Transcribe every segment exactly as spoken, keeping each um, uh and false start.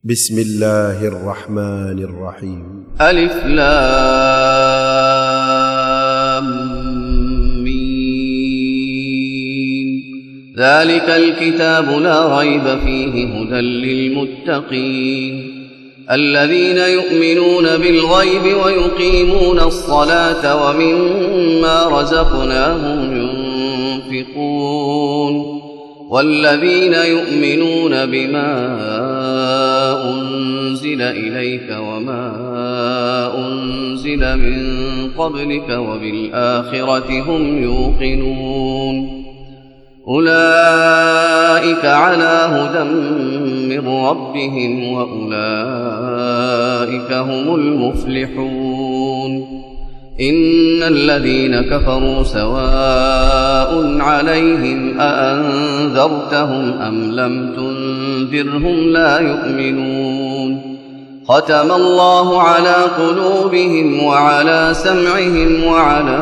بسم الله الرحمن الرحيم. ألف لام ميم. ذلك الكتاب لا ريب فيه هدى للمتقين الذين يؤمنون بالغيب ويقيمون الصلاة ومما رزقناهم ينفقون والذين يؤمنون بما أنزل إليك وما أنزل من قبلك وبالآخرة هم يوقنون أولئك على هدى من ربهم وأولئك هم المفلحون. إن الذين كفروا سواء عليهم أأنذرتهم أم لم تنذرهم لا يؤمنون. ختم الله على قلوبهم وعلى سمعهم وعلى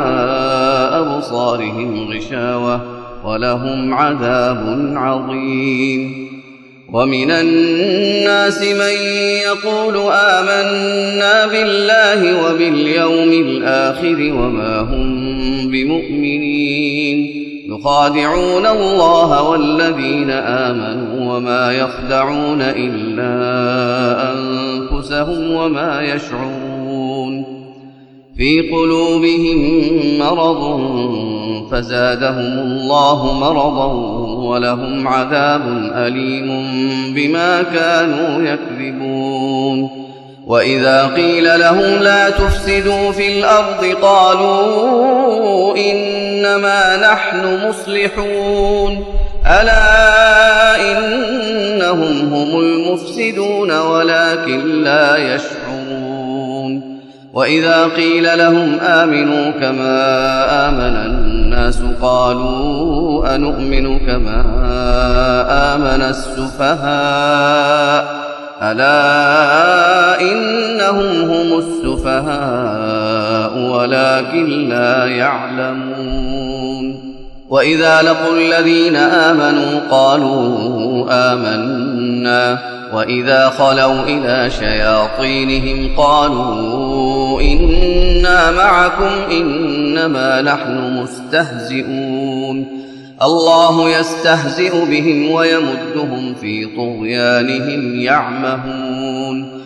أبصارهم غشاوة ولهم عذاب عظيم. ومن الناس من يقول آمنا بالله وباليوم الآخر وما هم بمؤمنين يخادعون الله والذين آمنوا وما يخدعون إلا أنفسهم وما يشعرون. في قلوبهم مرض فزادهم الله مرضا ولهم عذاب أليم بما كانوا يكذبون. وإذا قيل لهم لا تفسدوا في الأرض قالوا إنما نحن مصلحون ألا إنهم هم المفسدون ولكن لا يشعرون. وإذا قيل لهم آمنوا كما آمن الناس قالوا أنؤمن كما آمن السفهاء ألا إنهم هم السفهاء ولكن لا يعلمون. وإذا لقوا الذين آمنوا قالوا آمنا وإذا خلوا إلى شياطينهم قالوا إنا معكم إنما نحن مستهزئون. الله يستهزئ بهم ويمدهم في طغيانهم يعمهون.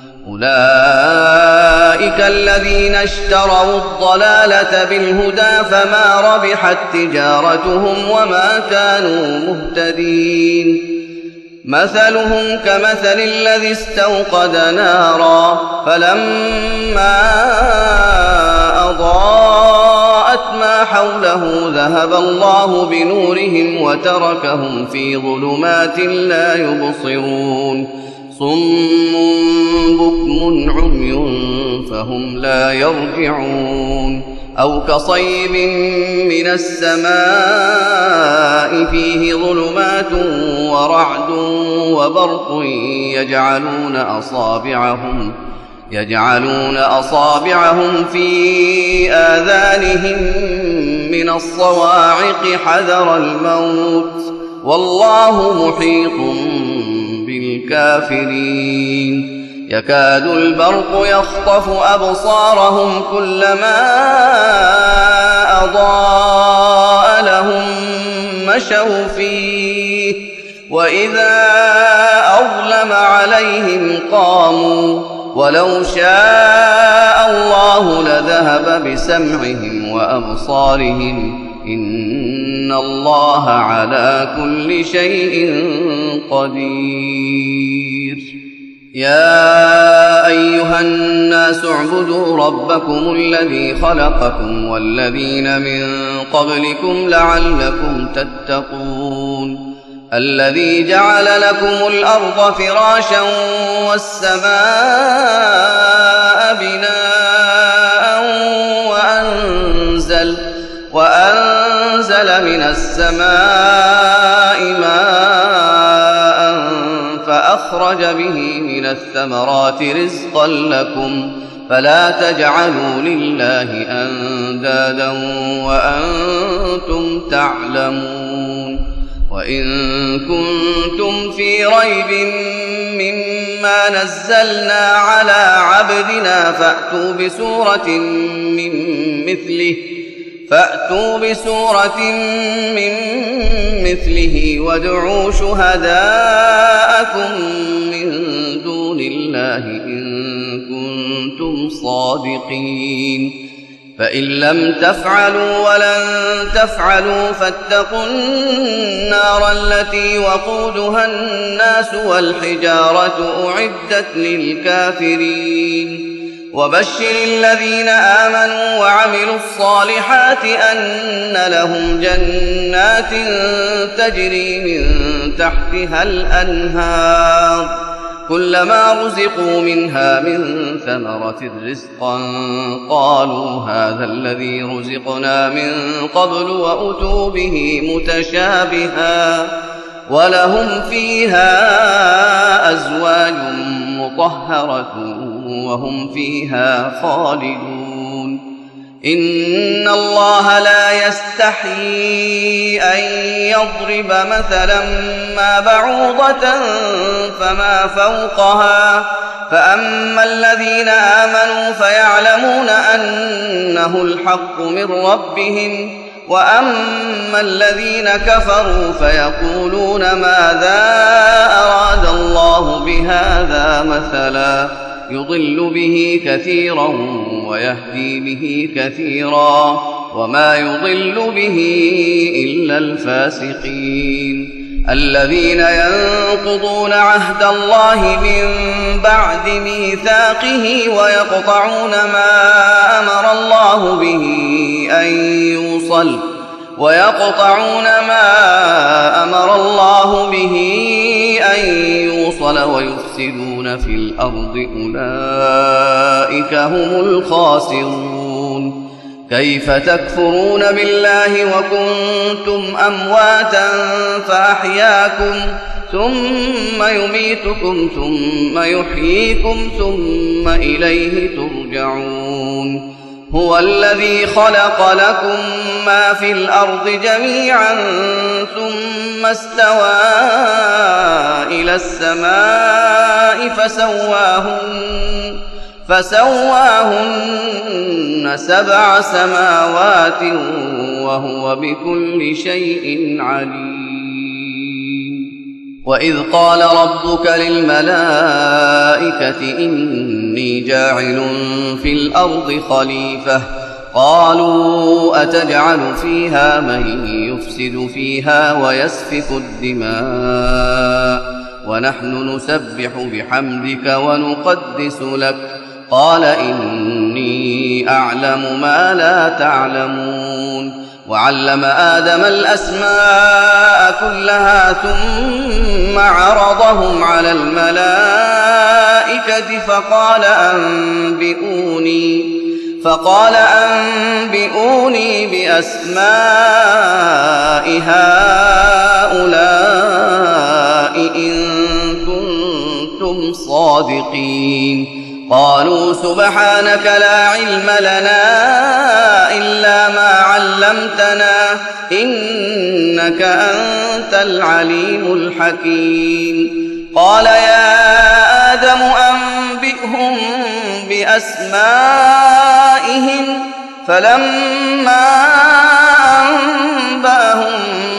أولئك الذين اشتروا الضلالة بالهدى فما ربحت تجارتهم وما كانوا مهتدين. مثلهم كمثل الذي استوقد نارا فلما أضاءت ما حوله ذهب الله بنورهم وتركهم في ظلمات لا يبصرون. صم بكم عمي فهم لا يرجعون. أو كصيب من السماء فيه ظلمات ورعد وبرق يجعلون أصابعهم يجعلون أصابعهم في آذانهم من الصواعق حذر الموت والله محيط بالكافرين. يكاد البرق يخطف أبصارهم كلما أضاء لهم مشوا فيه وإذا أظلم عليهم قاموا ولو شاء الله لذهب بسمعهم وأبصارهم إن الله على كل شيء قدير. يا أيها الناس اعبدوا ربكم الذي خلقكم والذين من قبلكم لعلكم تتقون. الذي جعل لكم الأرض فراشا والسماء بناء وأنزل, وأنزل من السماء ماء فأخرج به من الثمرات رزقا لكم فلا تجعلوا لله أندادا وأنتم تعلمون. وإن كنتم في ريب مما نزلنا على عبدنا فأتوا بسورة من مثله فأتوا بسورة من مثله وادعوا شهداءكم من دون الله إن كنتم صادقين فإن لم تفعلوا ولن تفعلوا فاتقوا النار التي وقودها الناس والحجارة أعدت للكافرين وبشر الذين آمنوا وعملوا الصالحات أن لهم جنات تجري من تحتها الأنهار كلما رزقوا منها من ثمرة رزقا قالوا هذا الذي رزقنا من قبل وأتوا به متشابها ولهم فيها أزواج مطهرة وهم فيها خالدون إن الله لا يستحيي أن يضرب مثلا ما بعوضة فما فوقها فأما الذين آمنوا فيعلمون أنه الحق من ربهم وأما الذين كفروا فيقولون ماذا أراد الله بهذا مثلا يضل به كثيرا ويهدي به كثيرا وما يضل به إلا الفاسقين الذين ينقضون عهد الله من بعد ميثاقه ويقطعون ما أمر الله به أن يوصل ويقطعون ما أمر الله به أن يوصل ويفسدون في الأرض أولئك هم الخاسرون كيف تكفرون بالله وكنتم أمواتا فأحياكم ثم يميتكم ثم يحييكم ثم إليه ترجعون هو الذي خلق لكم ما في الأرض جميعا ثم استوى إلى السماء فسواهن فسواهن سبع سماوات وهو بكل شيء عليم وإذ قال ربك للملائكة إني جاعل في الأرض خليفة قالوا أتجعل فيها من يفسد فيها ويسفك الدماء ونحن نسبح بحمدك ونقدس لك قال إني أعلم ما لا تعلمون وعلم آدم الأسماء كلها ثم عرضهم على الملائكة فقال أنبئوني فقال أنبئوني بأسماء هؤلاء إن كنتم صادقين قالوا سبحانك لا علم لنا إلا ما علمتنا إنك أنت العليم الحكيم قال يا آدم أنبئهم بأسمائهم فلما أنبأهم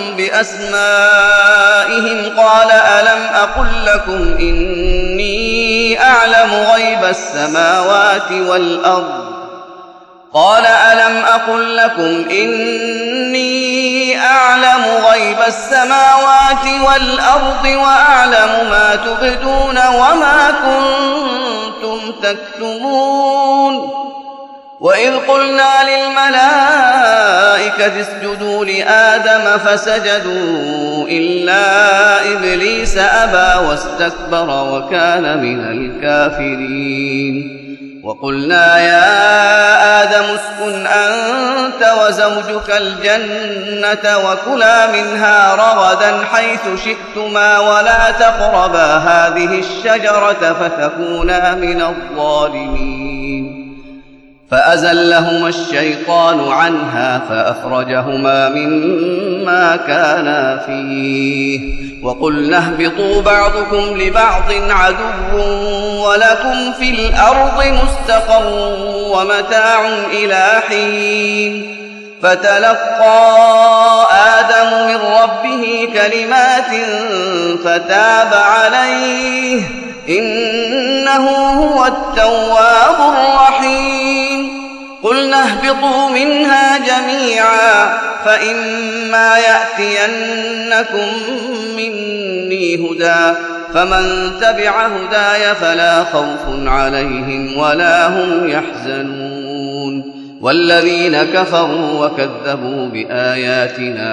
بأسمائهم قال ألم أقل لكم إني أعلم غيب السماوات والأرض قال ألم أقل لكم إني أعلم غيب السماوات والأرض وأعلم ما تبدون وما كنتم تكتمون وإذ قلنا للملائكة اسجدوا لآدم فسجدوا إلا إبليس أبى واستكبر وكان من الكافرين وقلنا يا آدم اسكن أنت وزوجك الجنة وكلا منها رغدا حيث شئتما ولا تقربا هذه الشجرة فتكونا من الظالمين فأزلهما الشيطان عنها فأخرجهما مما كانا فيه وقلنا اهبطوا بعضكم لبعض عدو ولكم في الأرض مستقر ومتاع إلى حين فتلقى آدم من ربه كلمات فتاب عليه إنه هو التواب الرحيم قلنا اهبطوا منها جميعا فإما يأتينكم مني هدى فمن تبع هداي فلا خوف عليهم ولا هم يحزنون والذين كفروا وكذبوا بآياتنا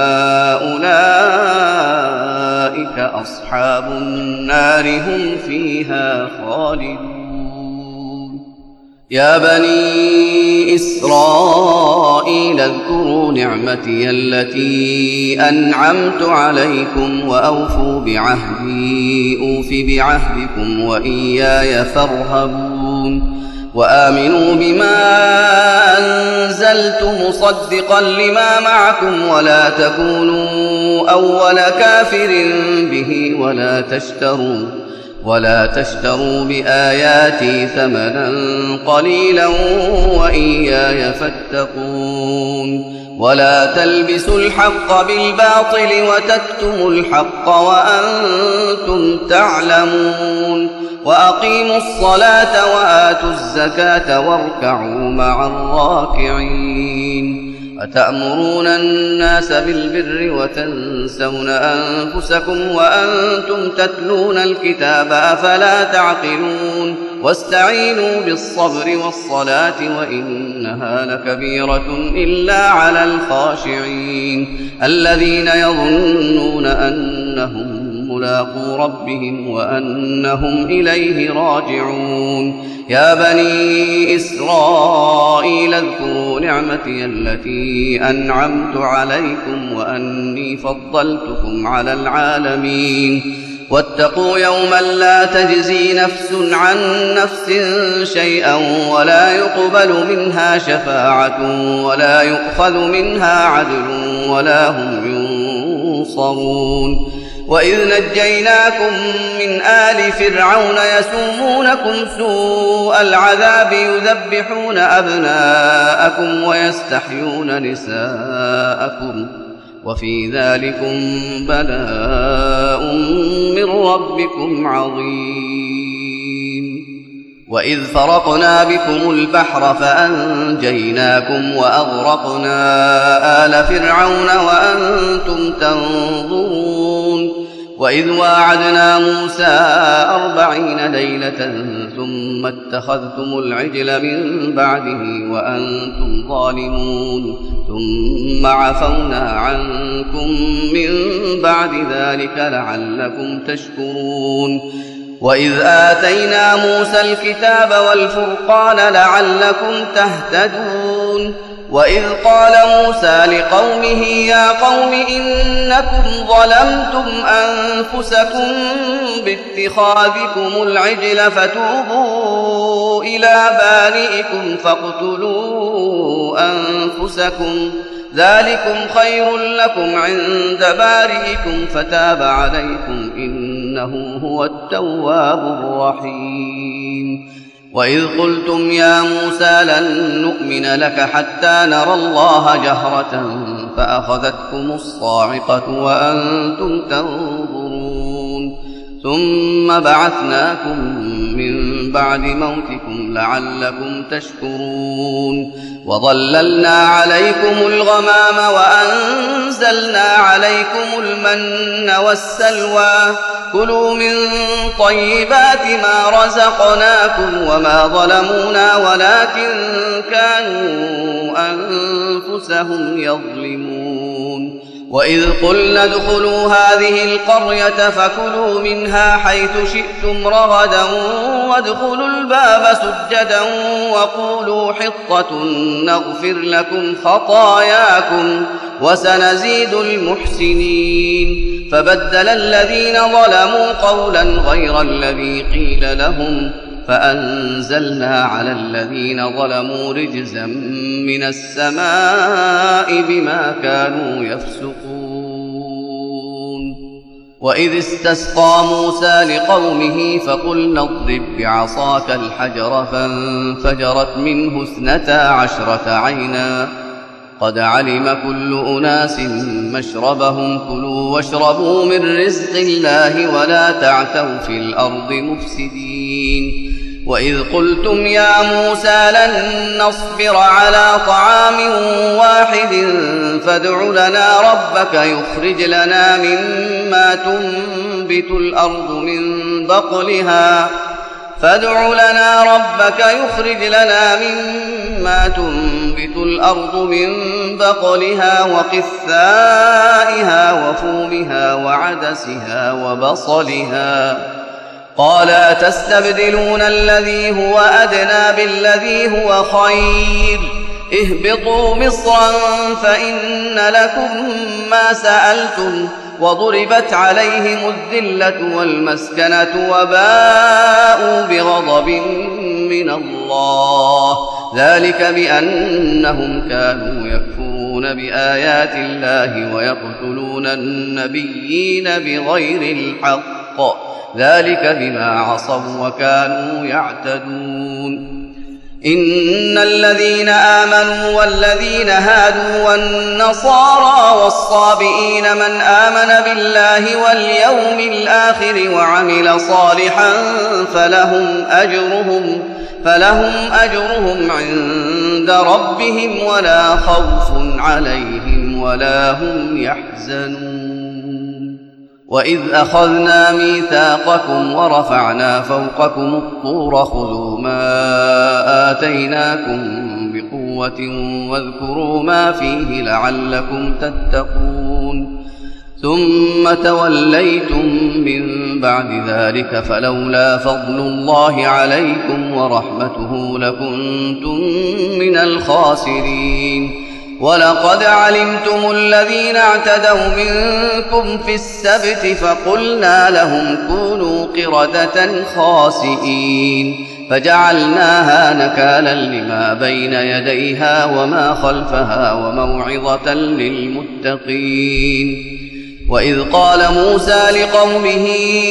أولئك أصحاب النار هم فيها خالدون يا بني إسرائيل اذكروا نعمتي التي أنعمت عليكم وأوفوا بعهدي أوف بعهدكم وإياي فارهبون وآمنوا بما أنزلت مصدقا لما معكم ولا تكونوا أول كافر به ولا تشتروا ولا تشتروا بآياتي ثمنا قليلا وإياي فاتقون ولا تلبسوا الحق بالباطل وتكتموا الحق وأنتم تعلمون وأقيموا الصلاة وآتوا الزكاة واركعوا مع الراكعين أتأمرون الناس بالبر وتنسون أنفسكم وأنتم تتلون الكتاب أفلا تعقلون واستعينوا بالصبر والصلاة وإنها لكبيرة إلا على الخاشعين الذين يظنون أنهم ملاقو ربهم وأنهم إليه راجعون يا بني إسرائيل اذكروا نعمتي التي أنعمت عليكم وأني فضلتكم على العالمين واتقوا يوما لا تجزي نفس عن نفس شيئا ولا يقبل منها شفاعة ولا يؤخذ منها عدل ولا هم ينصرون وإذ نجيناكم من آل فرعون يسومونكم سوء العذاب يذبحون أبناءكم ويستحيون نساءكم وفي ذلكم بلاء من ربكم عظيم وإذ فرقنا بكم البحر فأنجيناكم وأغرقنا آل فرعون وأنتم تنظرون وإذ واعدنا موسى أربعين ليلة ثم اتخذتم العجل من بعده وأنتم ظالمون ثم عفونا عنكم من بعد ذلك لعلكم تشكرون وإذ آتينا موسى الكتاب والفرقان لعلكم تهتدون وإذ قال موسى لقومه يا قوم إنكم ظلمتم أنفسكم باتخاذكم العجل فتوبوا إلى بارئكم فاقتلوا أنفسكم ذلكم خير لكم عند بارئكم فتاب عليكم إنه هو التواب الرحيم وإذ قلتم يا موسى لن نؤمن لك حتى نرى الله جهرة فأخذتكم الصاعقة وأنتم تنظرون ثم بعثناكم من بعد موتكم لعلكم تشكرون وظللنا عليكم الغمام وأنزلنا عليكم المن والسلوى كلوا من طيبات ما رزقناكم وما ظلمونا ولكن كانوا أنفسهم يظلمون وإذ قلنا ادخلوا هذه القرية فكلوا منها حيث شئتم رغدا وادخلوا الباب سجدا وقولوا حطة نغفر لكم خطاياكم وسنزيد المحسنين فبدل الذين ظلموا قولا غير الذي قيل لهم فأنزلنا على الذين ظلموا رجزا من السماء بما كانوا يفسقون. وإذ استسقى موسى لقومه فقلنا اضرب بعصاك الحجر فانفجرت منه اثنتا عشرة عينا قد علم كل أناس مشربهم كلوا واشربوا من رزق الله ولا تعثوا في الأرض مفسدين. وإذ قلتم يا موسى لن نصبر على طعام واحد فادع لنا ربك يخرج لنا مما تنبت الأرض من بقلها فادع لنا ربك يخرج لنا مما تنبت الأرض من بقلها وقثائها وفومها وعدسها وبصلها قال أتستبدلون الذي هو أدنى بالذي هو خير اهبطوا مصرا فإن لكم ما سألتم وضربت عليهم الذلة والمسكنة وباءوا بغضب من الله ذلك بأنهم كانوا يكفرون بآيات الله ويقتلون النبيين بغير الحق ذلك بما عصوا وكانوا يعتدون. إن الذين آمنوا والذين هادوا والنصارى والصابئين من آمن بالله واليوم الآخر وعمل صالحا فلهم أجرهم فلهم أجرهم عند ربهم ولا خوف عليهم ولا هم يحزنون. وإذ أخذنا ميثاقكم ورفعنا فوقكم الطور خذوا ما آتيناكم بقوة واذكروا ما فيه لعلكم تتقون ثم توليتم من بعد ذلك فلولا فضل الله عليكم ورحمته لكنتم من الخاسرين. ولقد علمتم الذين اعتدوا منكم في السبت فقلنا لهم كونوا قردة خاسئين فجعلناها نكالا لما بين يديها وما خلفها وموعظة للمتقين. وإذ قال موسى لقومه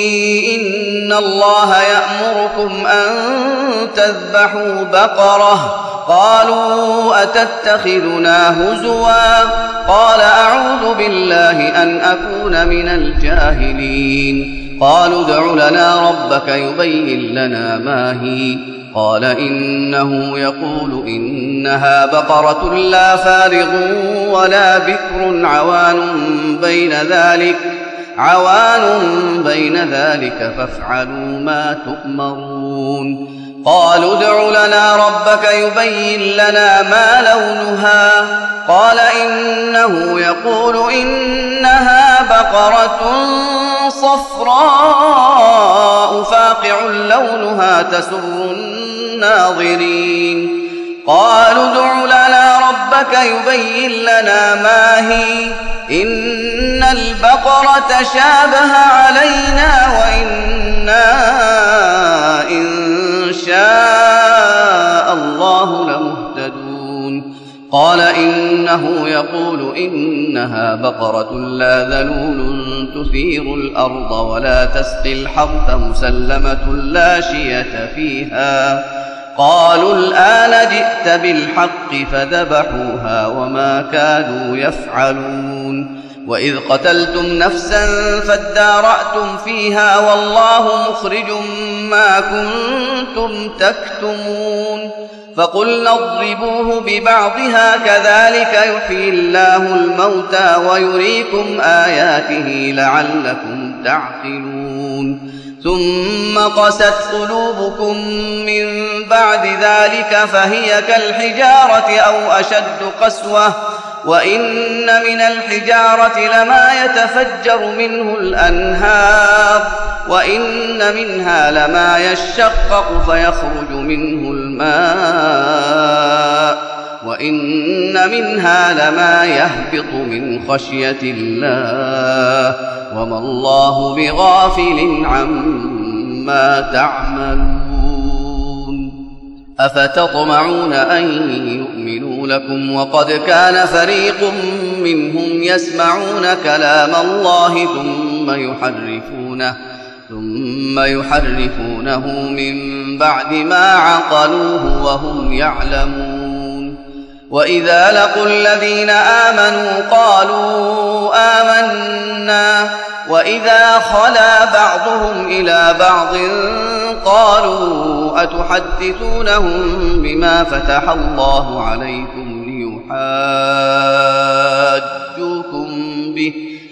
إن الله يأمركم أن تذبحوا بقرة قالوا أتتخذنا هزوا قال أعوذ بالله أن أكون من الجاهلين. قالوا ادع لنا ربك يبين لنا ما هي قال إنه يقول إنها بقرة لا فارغ ولا بكر عوان بين ذلك عوان بين ذلك فافعلوا ما تؤمرون. قالوا ادع لنا ربك يبين لنا ما لونها قال إنه يقول إنها بقرة صفراء فاقع لونها تسر الناظرين. قالوا ادع لنا ربك يبين لنا ما هي إن البقرة شابه علينا وإنا إن شاء الله لمهتدون. قال إنه يقول إنها بقرة لا ذلول تثير الأرض ولا تسقي الحرث مسلمة لا شية فيها. قالوا الآن جئت بالحق فذبحوها وما كانوا يفعلون. وإذ قتلتم نفسا فادارأتم فيها والله مخرج ما كنتم تكتمون. فقلنا اضربوه ببعضها كذلك يحيي الله الموتى ويريكم آياته لعلكم تعقلون. ثم قست قلوبكم من بعد ذلك فهي كالحجارة أو أشد قسوة وإن من الحجارة لما يتفجر منه الأنهار وإن منها لما يشقق فيخرج منه الماء وإن منها لما يهبط من خشية الله وما الله بغافل عما تعملون. أفتطمعون أن يؤمنوا لكم وقد كان فريق منهم يسمعون كلام الله ثم يحرفونه ثم يحرفونه من بعد ما عقلوه وهم يعلمون. وإذا لقوا الذين آمنوا قالوا آمنا وإذا خلا بعضهم إلى بعض قالوا أتحدثونهم بما فتح الله عليكم ليحاجوكم به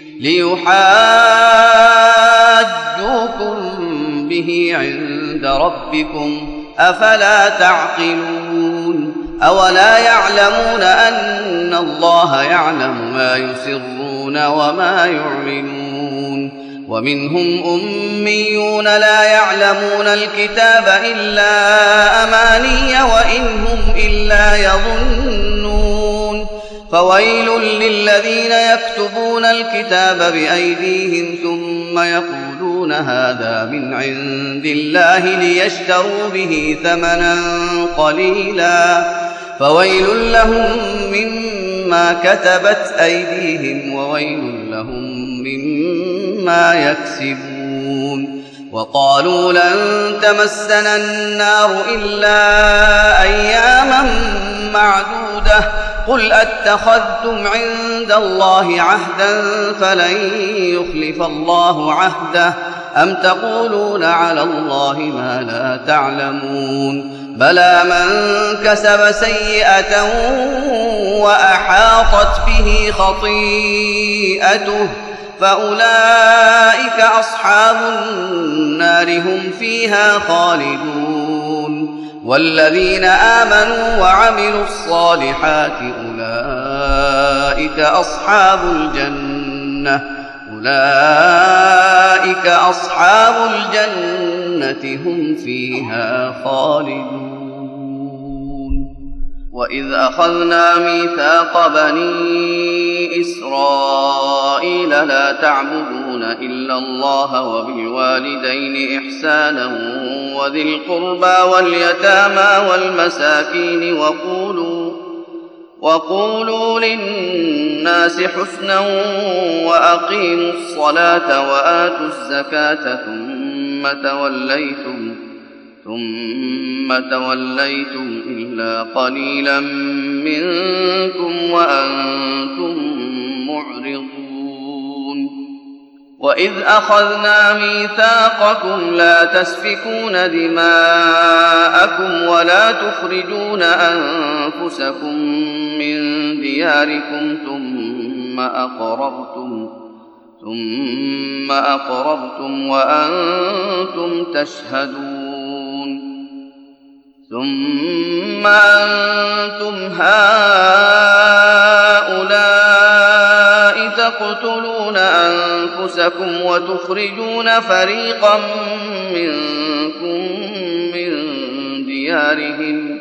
ليحاجوكم به عند ربكم أفلا تعقلون. أولا يعلمون أن الله يعلم ما يسرون وما يعلنون. ومنهم أميون لا يعلمون الكتاب إلا أماني وإن هم إلا يظنون. فويل للذين يكتبون الكتاب بأيديهم ثم يقولون هذا من عند الله ليشتروا به ثمنا قليلا فويل لهم مما كتبت أيديهم وويل لهم مما يكسبون. وقالوا لن تمسنا النار إلا أياما معدودة قل أتخذتم عند الله عهدا فلن يخلف الله عهده أم تقولون على الله ما لا تعلمون. بلى من كسب سيئة وأحاطت به خطيئته فأولئك أصحاب النار هم فيها خالدون. والذين آمنوا وعملوا الصالحات أولئك أصحاب الجنة أولئك أصحاب الجنة هم فيها خالدون. وإذ أخذنا ميثاق بني إسرائيل لا تعبدون إلا الله وبالوالدين إحسانا وذي القربى واليتامى والمساكين وقولوا وقولوا للناس حسنا وأقيموا الصلاة وآتوا الزكاة ثم توليتم ثم توليتم إلا قليلا منكم وأنتم معرضون. وإذ أخذنا ميثاقكم لا تسفكون دماءكم ولا تخرجون أنفسكم من دياركم ثم أقررتم ثم أقررتم وأنتم تشهدون. ثم أنتم هؤلاء تقتلون أنفسكم وتخرجون فريقا منكم من ديارهم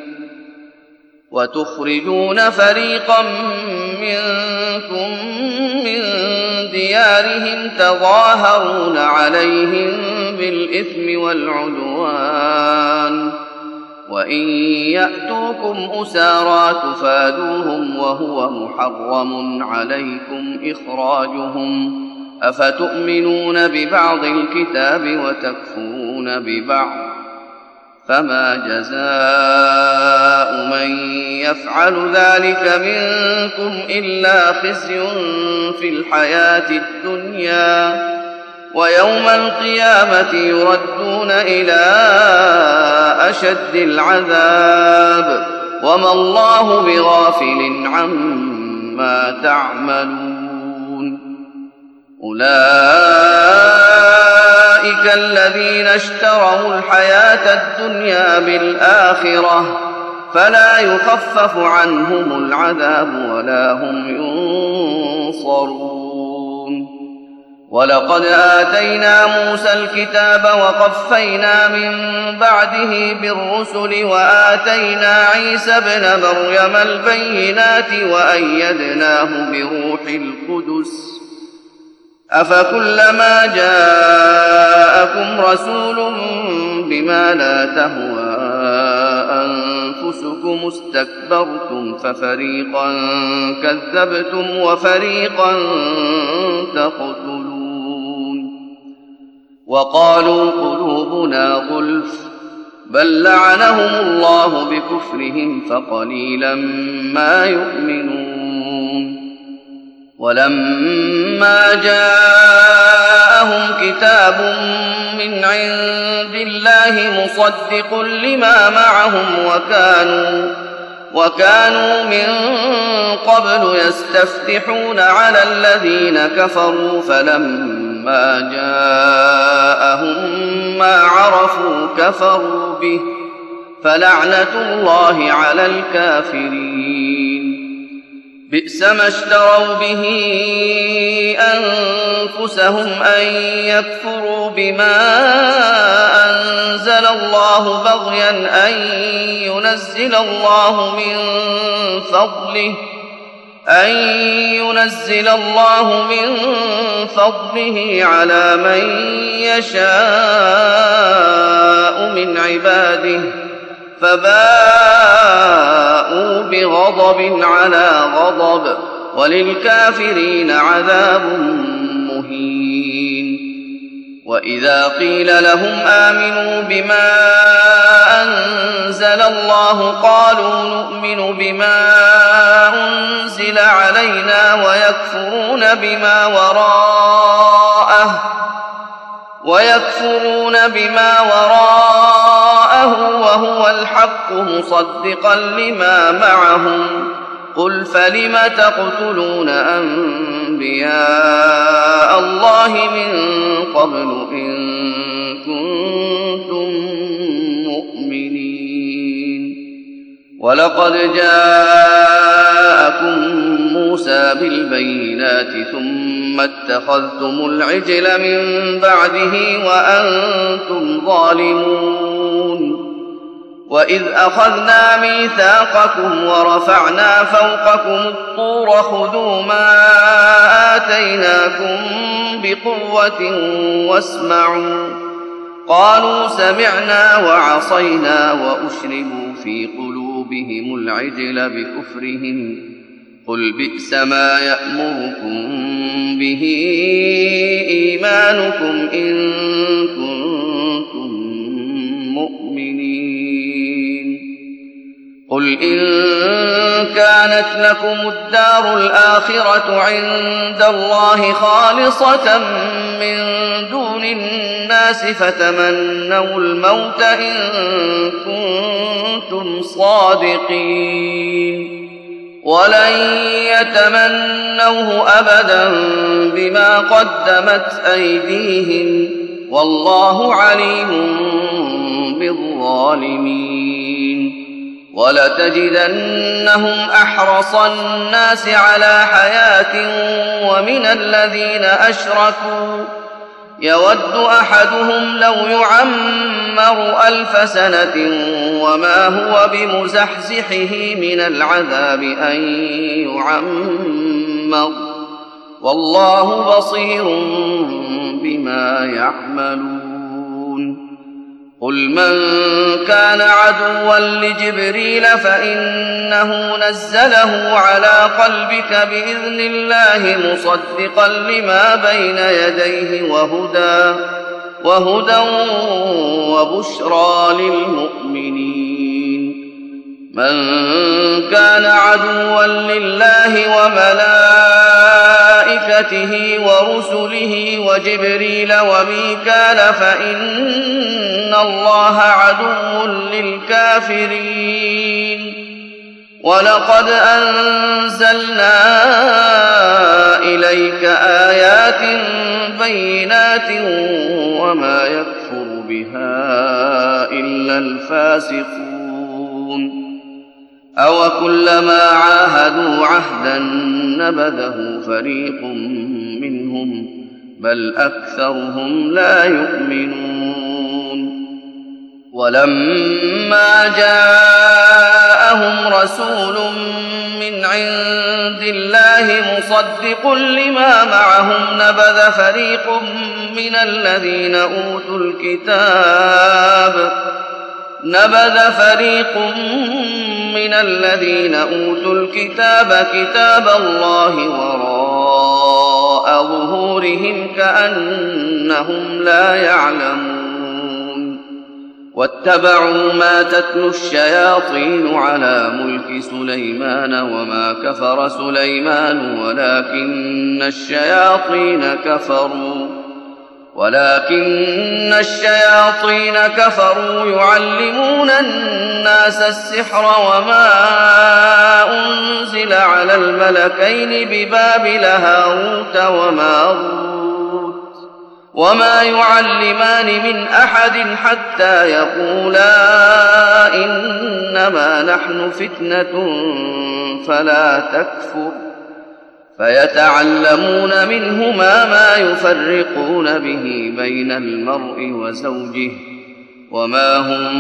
وتخرجون فريقا منكم من ديارهم تظاهرون عليهم بالإثم والعدوان وإن يأتوكم أسارى تفادوهم وهو محرم عليكم إخراجهم أفتؤمنون ببعض الكتاب وتكفرون ببعض فما جزاء من يفعل ذلك منكم إلا خزي في الحياة الدنيا ويوم القيامة يردون إلى أشد العذاب وما الله بغافل عما تعملون. أولئك الذين اشتروا الحياة الدنيا بالآخرة فلا يخفف عنهم العذاب ولا هم ينصرون. ولقد آتينا موسى الكتاب وقفينا من بعده بالرسل وآتينا عيسى ابن مريم البينات وأيدناه بروح القدس أفكلما جاءكم رسول بما لا تهوى وأنفسكم استكبرتم ففريقا كذبتم وفريقا تقتلون وقالوا قلوبنا غلف بل لعنهم الله بكفرهم فقليلا ما يؤمنون ولما جاءهم كتاب من عند الله مصدق لما معهم وكانوا وكانوا من قبل يستفتحون على الذين كفروا فلما جاءهم ما عرفوا كفروا به فلعنة الله على الكافرين بئس ما اشتروا به أنفسهم أن يكفروا بما أنزل الله بغيا أن ينزل الله من فضله أن ينزل الله من فضله على من يشاء من عباده فباءوا بغضب على غضب وللكافرين عذاب مهين وإذا قيل لهم آمنوا بما أنزل الله قالوا نؤمن بما أنزل علينا ويكفرون بما وراءه ويكفرون بما وراءه وهو الحق مصدقا لما معهم قل فلم تقتلون أنبياء الله من قبل إن كنتم مؤمنين ولقد جاءكم موسى بالبينات ثم اتخذتم العجل من بعده وأنتم ظالمون وإذ أخذنا ميثاقكم ورفعنا فوقكم الطور خذوا ما آتيناكم بقوة واسمعوا قالوا سمعنا وعصينا وأشربوا في قلوبهم العجل بكفرهم قل بئس ما يأمركم به إيمانكم إن كنتم مؤمنين قل إن كانت لكم الدار الآخرة عند الله خالصة من دون الناس فتمنوا الموت إن كنتم صادقين ولن يتمنوه أبدا بما قدمت أيديهم والله عليم بالظالمين ولتجدنهم أحرص الناس على حياة ومن الذين أشركوا يود أحدهم لو يعمر ألف سنة وما هو بمزحزحه من العذاب أن يعمر والله بصير بما يعملون قل من كان عدوا لجبريل فإنه نزله على قلبك بإذن الله مصدقا لما بين يديه وهدى وهدى وبشرى للمؤمنين من كان عدوا لله وملائكته ورسله وجبريل وميكال فإن الله عدو للكافرين ولقد أنزلنا إليك آيات بينات وما يكفر بها إلا الفاسقون أو كلما عاهدوا عهدا نبذه فريق منهم بل أكثرهم لا يؤمنون ولما جاءهم رسول من عند الله مصدق لما معهم نبذ فريق من الذين أوتوا الكتاب نبذ فريق من الذين أوتوا الكتاب كتاب الله وراء ظهورهم كأنهم لا يعلمون واتبعوا ما تتلو الشياطين على ملك سليمان وما كفر سليمان ولكن الشياطين كفروا ولكن الشياطين كفروا يعلمون الناس السحر وما أنزل على الملكين ببابل هاروت وماروت وما يعلمان من أحد حتى يقولا إنما نحن فتنة فلا تكفر فيتعلمون منهما ما يفرقون به بين المرء وزوجه وما هم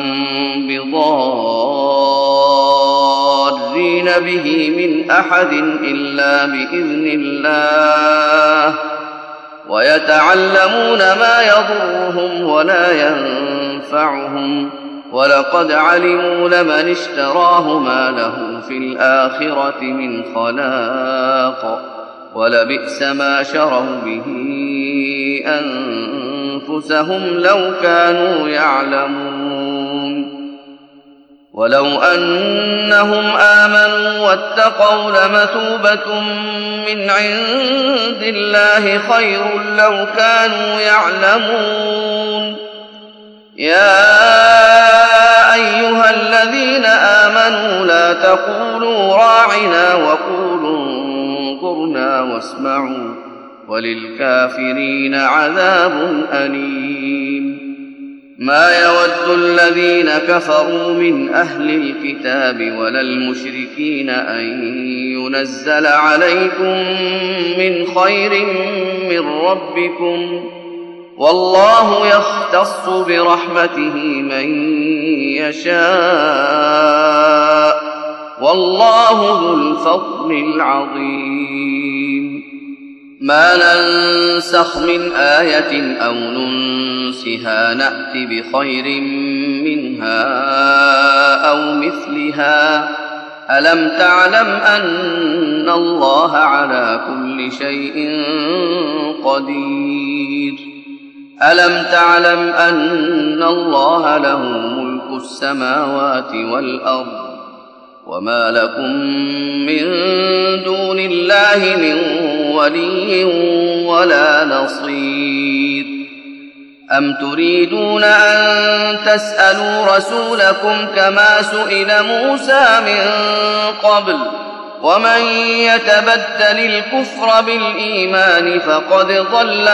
بضارين به من أحد إلا بإذن الله ويتعلمون ما يضرهم ولا ينفعهم ولقد علموا لمن اشتراه ما له في الآخرة من خلاق ولبئس ما شروا به أنفسهم لو كانوا يعلمون ولو أنهم آمنوا واتقوا لمثوبة من عند الله خير لو كانوا يعلمون يا أيها الذين آمنوا لا تقولوا راعنا وقولوا انظرنا واسمعوا وللكافرين عذاب أليم ما يود الذين كفروا من أهل الكتاب ولا المشركين أن ينزل عليكم من خير من ربكم والله يختص برحمته من يشاء والله ذو الفضل العظيم ما ننسخ من آية أو ننسها نأت بخير منها أو مثلها ألم تعلم أن الله على كل شيء قدير ألم تعلم أن الله له ملك السماوات والأرض وما لكم من دون الله من ولي ولا نصير أم تريدون أن تسألوا رسولكم كما سئل موسى من قبل ومن يتبدل الكفر بالإيمان فقد ضل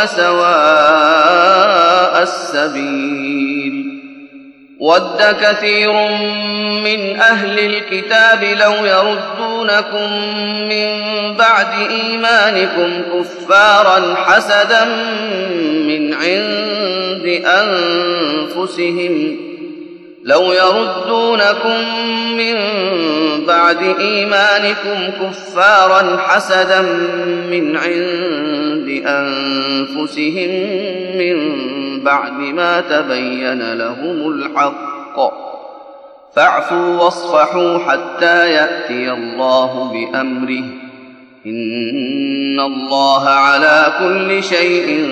سواء السبيل ود كثير من أهل الكتاب لو يردونكم من بعد إيمانكم كفارا حسدا من عند أنفسهم لو يردونكم من بعد إيمانكم كفارا حسدا من عند أنفسهم من بعد ما تبين لهم الحق فاعفوا واصفحوا حتى يأتي الله بأمره إن الله على كل شيء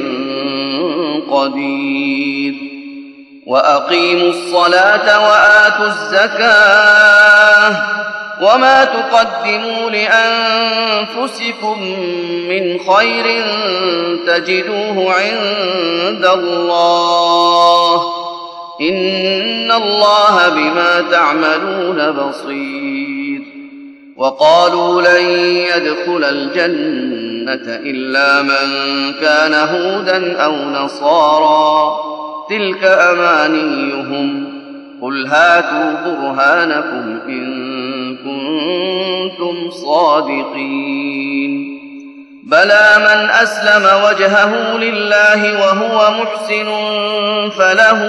قدير وأقيموا الصلاة وآتوا الزكاة وما تقدموا لأنفسكم من خير تجدوه عند الله إن الله بما تعملون بصير وقالوا لن يدخل الجنة إلا من كان هودا أو نصارى تلك أمانيهم قل هاتوا برهانكم إن كنتم صادقين بلى من أسلم وجهه لله وهو محسن فله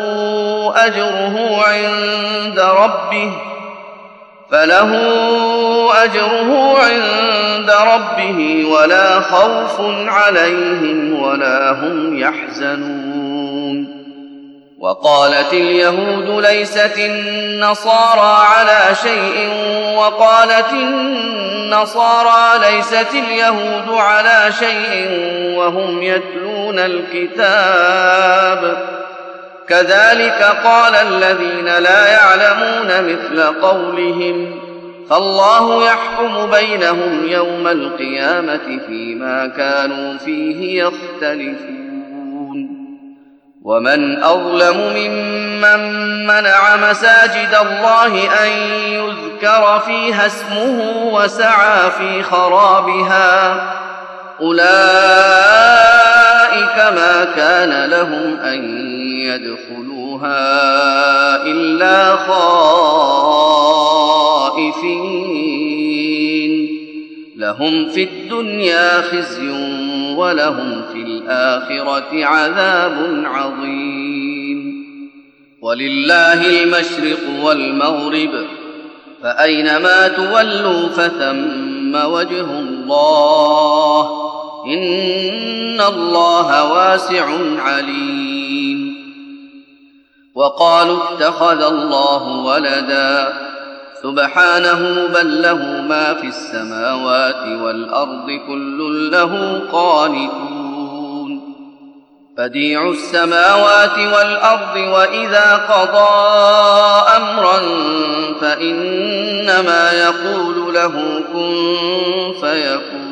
أجره عند ربه فله أجره عند ربه ولا خوف عليهم ولا هم يحزنون وقالت اليهود ليست النصارى على شيء وقالت النصارى ليست اليهود على شيء وهم يتلون الكتاب كذلك قال الذين لا يعلمون مثل قولهم فالله يحكم بينهم يوم القيامة فيما كانوا فيه يختلفون ومن أظلم ممن منع مساجد الله أن يذكر فيها اسمه وسعى في خرابها أولئك ما كان لهم أن يدخلوها إلا خائفين لهم في الدنيا خزي ولهم في الآخرة عذاب عظيم ولله المشرق والمغرب فأينما تولوا فثم وجه الله إن الله واسع عليم وقالوا اتخذ الله ولدا سبحانه بل له ما في السماوات والأرض كل له قانتون بديع السماوات والأرض وإذا قضى أمرا فإنما يقول له كن فيكون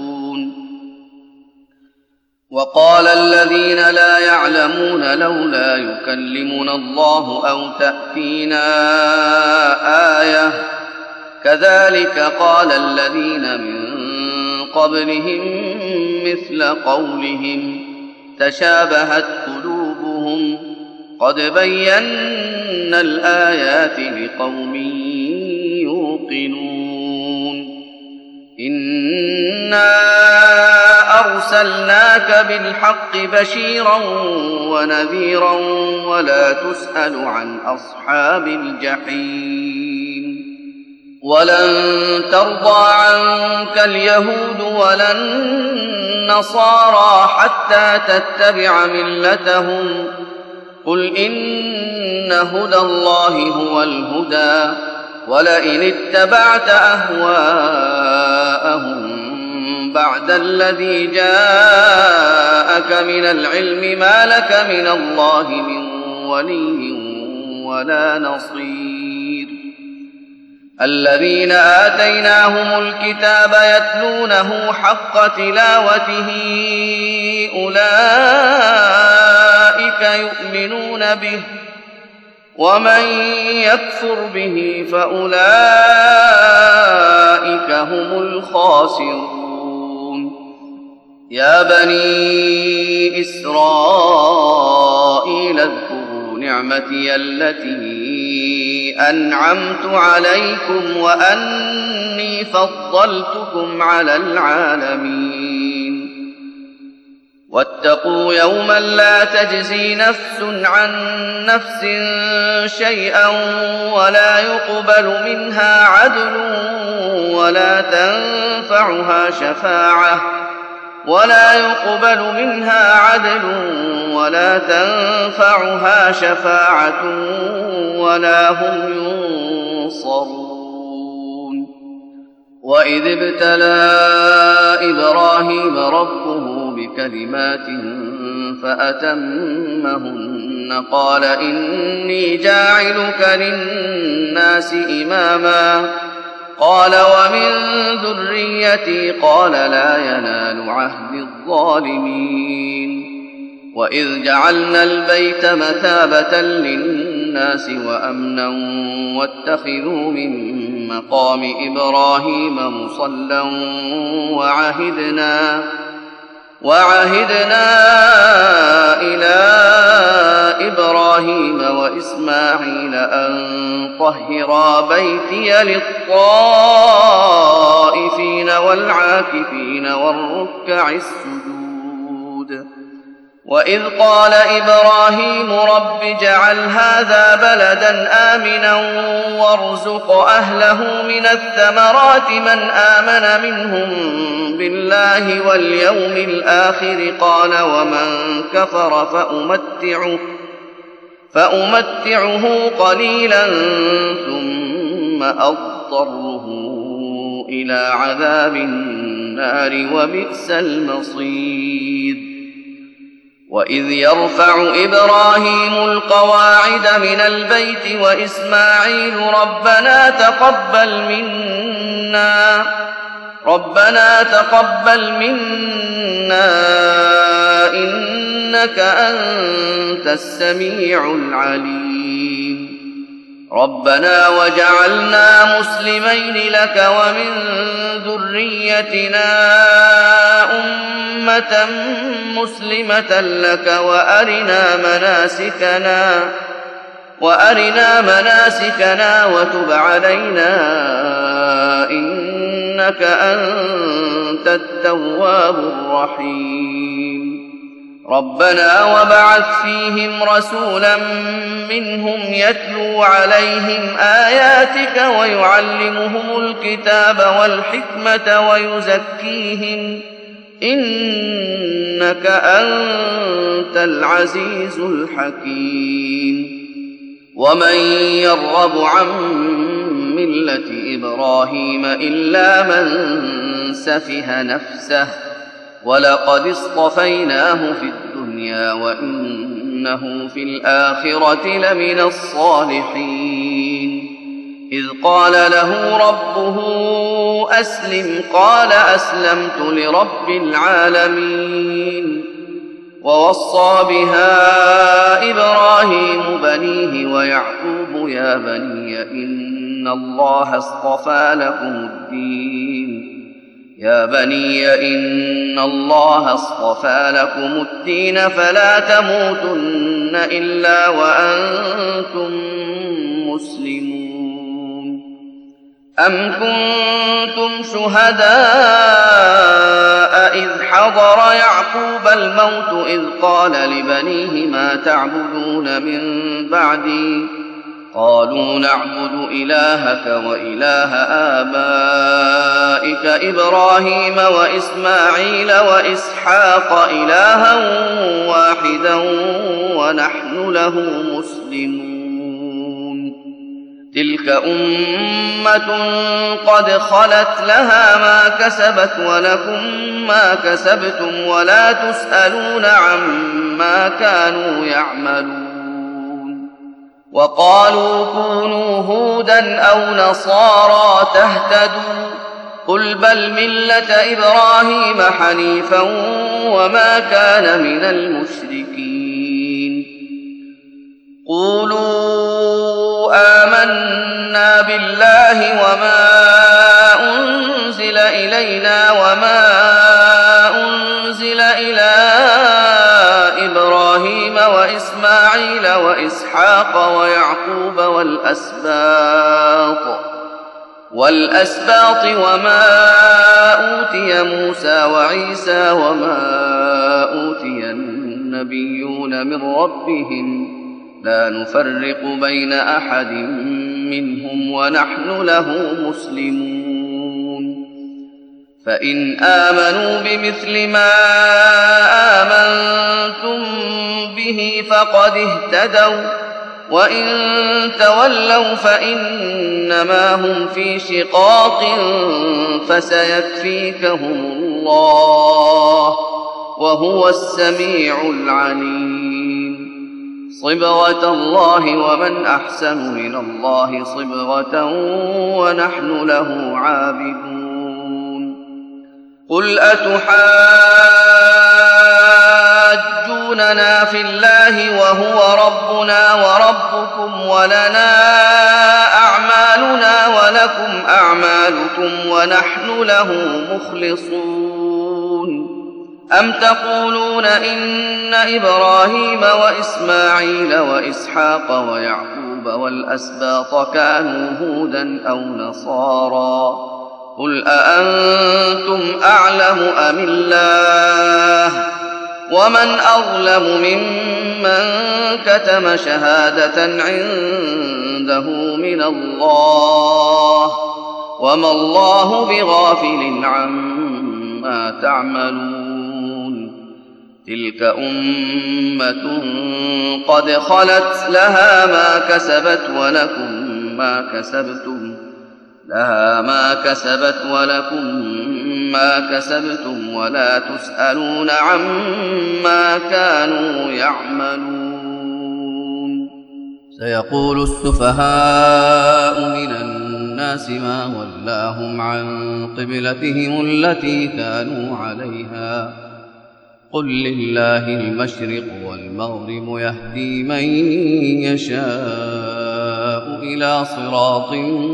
وقال الذين لا يعلمون لولا يكلمنا الله أو تأتينا آية كذلك قال الذين من قبلهم مثل قولهم تشابهت قلوبهم قد بينا الآيات لقوم يوقنون إنا أرسلناك بالحق بشيرا ونذيرا ولا تسأل عن أصحاب الجحيم ولن ترضى عنك اليهود ولا النصارى حتى تتبع ملتهم قل إن هدى الله هو الهدى ولئن اتبعت أهواءهم بعد الذي جاءك من العلم ما لك من الله من ولي ولا نصير الذين آتيناهم الكتاب يتلونه حق تلاوته أولئك يؤمنون به ومن يكفر به فأولئك هم الخاسرون يا بني إسرائيل اذكروا نعمتي التي أنعمت عليكم وأني فضلتكم على العالمين واتقوا يوما لا تجزي نفس عن نفس شيئا ولا يقبل منها عدل ولا تنفعها شفاعة ولا يقبل منها عدل ولا تنفعها شفاعة ولا هم ينصرون وإذ ابتلى إبراهيم ربه بكلمات فأتمهن قال إني جاعلك للناس إماما قال ومن ذريتي قال لا ينال عهد الظالمين وإذ جعلنا البيت مثابة للناس وأمنا واتخذوا من مقام إبراهيم مصلى وعهدنا وعهدنا إلى إبراهيم وإسماعيل أن طهرا بيتي للطائفين والعاكفين والركع السجود وإذ قال إبراهيم رب اجعل هذا بلدا آمنا وارزق أهله من الثمرات من آمن منهم بالله واليوم الآخر قال ومن كفر فأمتعه فأمتعه قليلا ثم أضطره إلى عذاب النار وبئس المصير. وإذ يرفع إبراهيم القواعد من البيت وإسماعيل ربنا تقبل منا ربنا تقبل منا إنك أنت السميع العليم. ربنا وجعلنا مسلمين لك ومن ذريتنا أمة مسلمة لك وأرنا مناسكنا وأرنا مناسكنا وتب علينا إنك أنت التواب الرحيم. ربنا وابعث فيهم رسولا منهم يتلو عليهم آياتك ويعلمهم الكتاب والحكمة ويزكيهم إنك أنت العزيز الحكيم. ومن يرغب عن ملة إبراهيم إلا من سفه نفسه ولقد اصطفيناه في الدنيا وإنه في الآخرة لمن الصالحين. إذ قال له ربه أسلم قال أسلمت لرب العالمين. ووصى بها إبراهيم بنيه ويعقوب يا بني إن الله اصطفى لكم الدين يا بني إن الله اصطفى لكم الدين فلا تموتن إلا وأنتم مسلمون. أم كنتم شهداء إذ حضر يعقوب الموت إذ قال لبنيه ما تعبدون من بعدي قالوا نعبد إلهك وإله آبائك إبراهيم وإسماعيل وإسحاق إلها واحدا ونحن له مسلمون. تلك أمة قد خلت لها ما كسبت ولكم ما كسبتم ولا تسألون عما كانوا يعملون. وقالوا كونوا هودا أو نصارى تهتدوا قل بل ملة إبراهيم حنيفا وما كان من المشركين. قولوا آمنا بالله وما أنزل إلينا وما أنزل إلى إبراهيم وإسماعيل وإسحاق ويعقوب والأسباط والأسباط وما أوتي موسى وعيسى وما أوتي النبيون من ربهم لا نفرق بين أحد منهم ونحن له مسلمون. فإن آمنوا بمثل ما آمنتم به فقد اهتدوا وإن تولوا فإنما هم في شقاق فسيكفيكهم الله وهو السميع العليم. صبغة الله ومن أحسن من الله صبغة ونحن له عابدون. قل أتحاجوننا في الله وهو ربنا وربكم ولنا أعمالنا ولكم أعمالكم ونحن له مخلصون. أم تقولون إن إبراهيم وإسماعيل وإسحاق ويعقوب والأسباط كانوا هودا أو نصارى قل أأنتم أعلم أم الله ومن أظلم ممن كتم شهادة عنده من الله وما الله بغافل عما تعملون. تلك أمة قد خلت لها ما كسبت ولكم ما كسبتم لها ما كسبت ولكم ما كسبتم ولا تسألون عما كانوا يعملون. سيقول السفهاء من الناس ما ولاهم عن قبلتهم التي كانوا عليها قل لله المشرق والمغرب يهدي من يشاء إلى صراط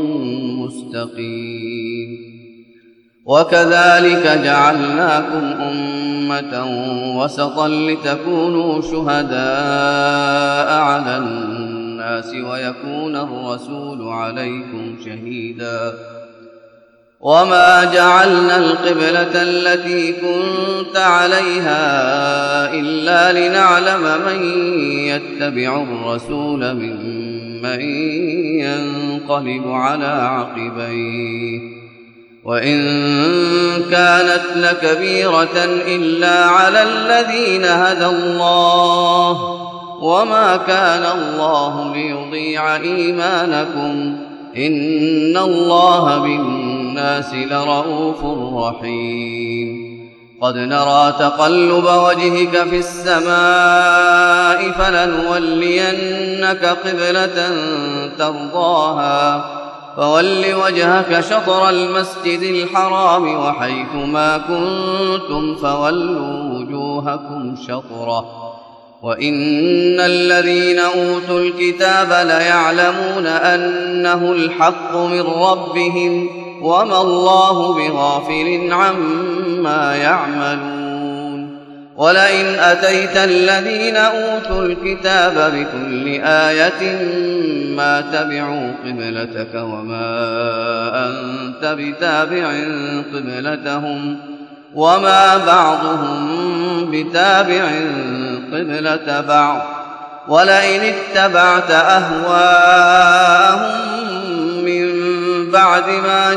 مستقيم. وكذلك جعلناكم أمة وسطا لتكونوا شهداء على الناس ويكون الرسول عليكم شهيدا. وما جعلنا القبلة التي كنت عليها إلا لنعلم من يتبع الرسول ممن ينقلب على عقبيه وإن كانت لكبيرة إلا على الذين هدى الله وما كان الله ليضيع إيمانكم إن الله بالناس لرءوف رحيم. قد نرى تقلب وجهك في السماء فلنولينك قبلة ترضاها فول وجهك شطر المسجد الحرام وحيث ما كنتم فولوا وجوهكم شطره وإن الذين أوتوا الكتاب ليعلمون أنه الحق من ربهم وما الله بغافل عما يعملون. ولئن أتيت الذين أوتوا الكتاب بكل آية ما تبعوا قبلتك وما أنت بتابع قبلتهم وما بعضهم بتابع قبلة بعض ولئن اتبعت أهواءهم من بعد ما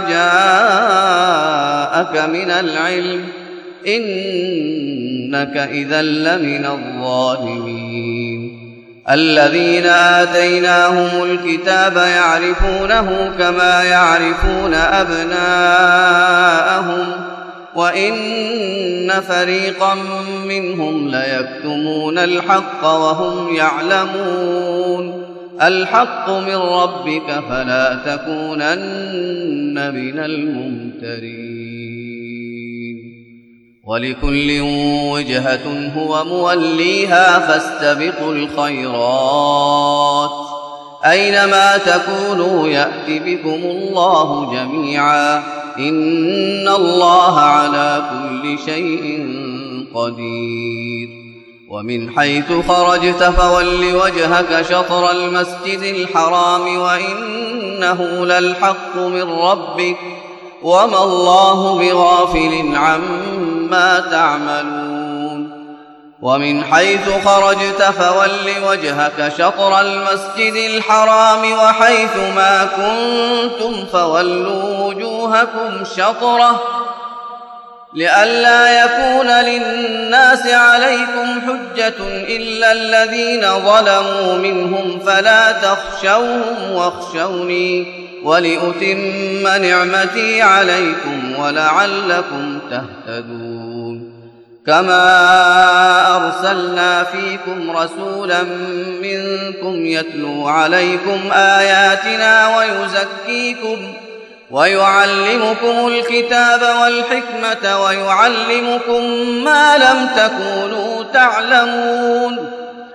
جاءك من العلم إنك إذا لمن الظالمين. الذين آتيناهم الكتاب يعرفونه كما يعرفون أبناءهم وإن فريقا منهم ليكتمون الحق وهم يعلمون. الحق من ربك فلا تكونن من الممترين. ولكل وجهة هو موليها فاستبقوا الخيرات أينما تكونوا يأت بكم الله جميعا إن الله على كل شيء قدير. ومن حيث خرجت فول وجهك شطر المسجد الحرام وإنه للحق من ربك وما الله بغافل عما تعملون. ومن حيث خرجت فول وجهك شطر المسجد الحرام وحيث ما كنتم فولوا وجوهكم شطره لئلا يكون للناس عليكم حجة إلا الذين ظلموا منهم فلا تخشوهم واخشوني ولأتم نعمتي عليكم ولعلكم تهتدون. كما أرسلنا فيكم رسولا منكم يتلو عليكم آياتنا ويزكيكم ويعلمكم الكتاب والحكمة ويعلمكم ما لم تكونوا تعلمون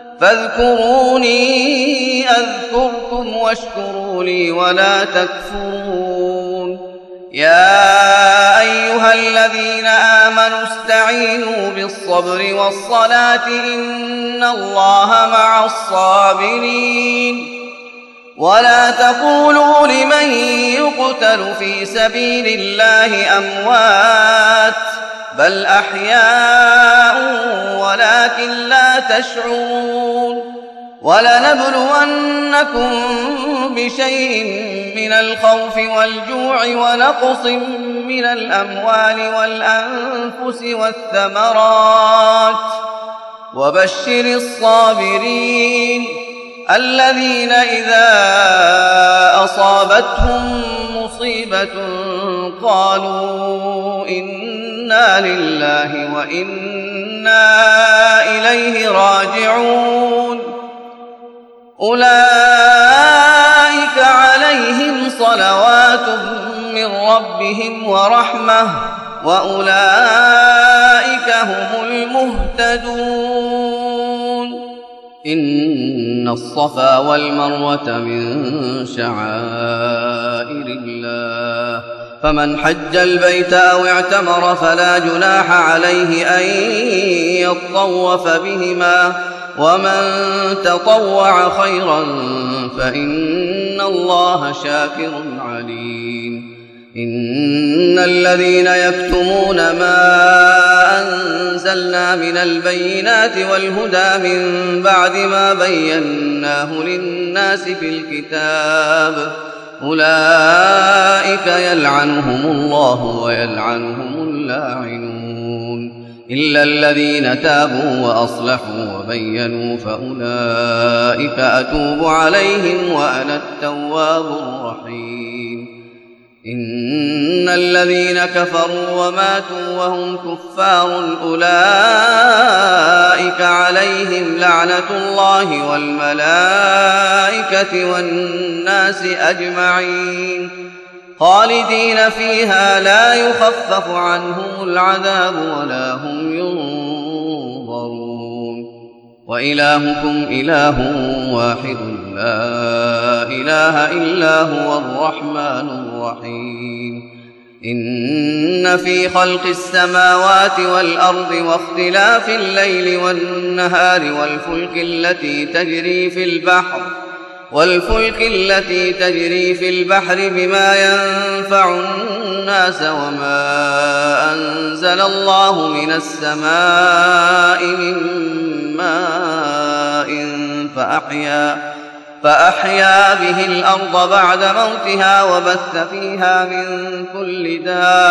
فاذكروني أذكركم واشكروا لي ولا تكفرون. يا أيها الذين آمنوا استعينوا بالصبر والصلاة إن الله مع الصابرين. ولا تقولوا لمن يقتل في سبيل الله أموات بل أحياء ولكن لا تشعرون. ولنبلونكم بشيء من الخوف والجوع ونقص من الأموال والأنفس والثمرات وبشر الصابرين الذين إذا أصابتهم مصيبة قالوا إنا لله وإنا إليه راجعون أولئك عليهم صلوات من ربهم ورحمة وأولئك هم المهتدون إن الصفا والمروة من شعائر الله فمن حج البيت أو اعتمر فلا جناح عليه أن يطوف بهما ومن تطوع خيرا فإن الله شاكر عليم إن الذين يكتمون ما أنزلنا من البينات والهدى من بعد ما بيناه للناس في الكتاب أولئك يلعنهم الله ويلعنهم اللاعنون إلا الذين تابوا وأصلحوا وبينوا فأولئك أتوب عليهم وأنا التواب الرحيم إن الذين كفروا وماتوا وهم كفار أولئك عليهم لعنة الله والملائكة والناس أجمعين خالدين فيها لا يخفف عنهم العذاب ولا هم ينظرون وإلهكم إله واحد لا إله إلا هو الرحمن الرحيم إن في خلق السماوات والأرض واختلاف الليل والنهار والفلك التي تجري في البحر والفلك التي تجري في البحر بما ينفع الناس وما أنزل الله من السماء من ماء فأحيا فأحيا به الأرض بعد موتها وبث فيها من كل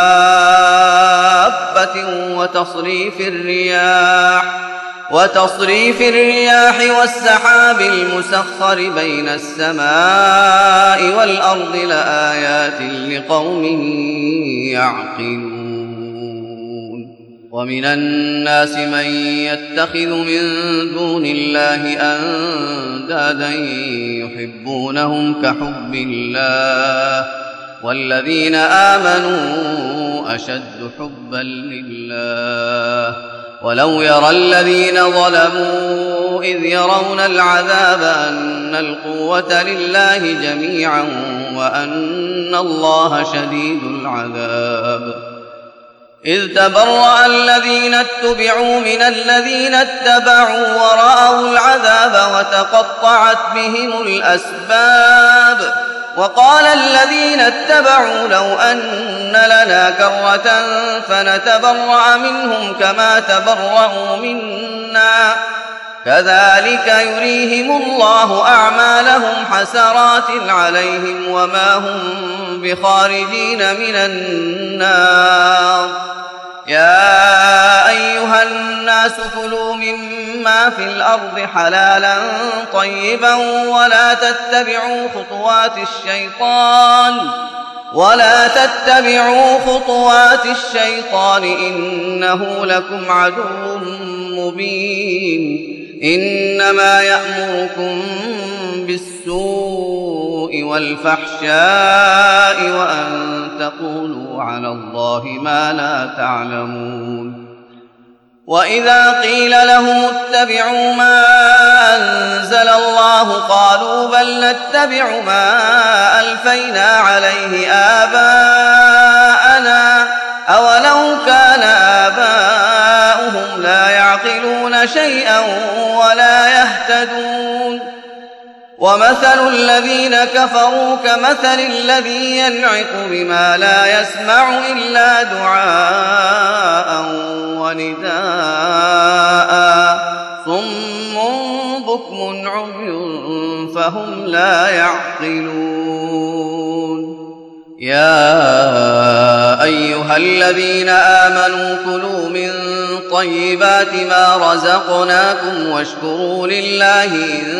دابة وتصريف الرياح وتصريف الرياح والسحاب المسخر بين السماء والأرض لآيات لقوم يعقلون ومن الناس من يتخذ من دون الله أندادا يحبونهم كحب الله والذين آمنوا أشد حبا لله ولو يرى الذين ظلموا إذ يرون العذاب أن القوة لله جميعا وأن الله شديد العذاب إذ تبرأ الذين اتبعوا من الذين اتبعوا ورأوا العذاب وتقطعت بهم الأسباب وقال الذين اتبعوا لو أن لنا كرة فنتبرأ منهم كما تبرأوا منا كذلك يريهم الله أعمالهم حسرات عليهم وما هم بخارجين من النار يا أيها الناس كلوا مما في الأرض حلالا طيبا ولا تتبعوا خطوات الشيطان ولا تتبعوا خطوات الشيطان إنه لكم عدو مبين إنما يأمركم بالسوء والفحشاء وأن تقولوا على الله ما لا تعلمون وإذا قيل لهم اتبعوا ما أنزل الله قالوا بل نتبع ما ألفينا عليه آباءنا أولو كان آباؤهم لا يعقلون شيئا ولا يهتدون ومثل الذين كفروا كمثل الذي ينعق بما لا يسمع إلا دعاء ونداء صم بكم عمي فهم لا يعقلون يا أيها الذين آمنوا كلوا من طيبات ما رزقناكم واشكروا لله إن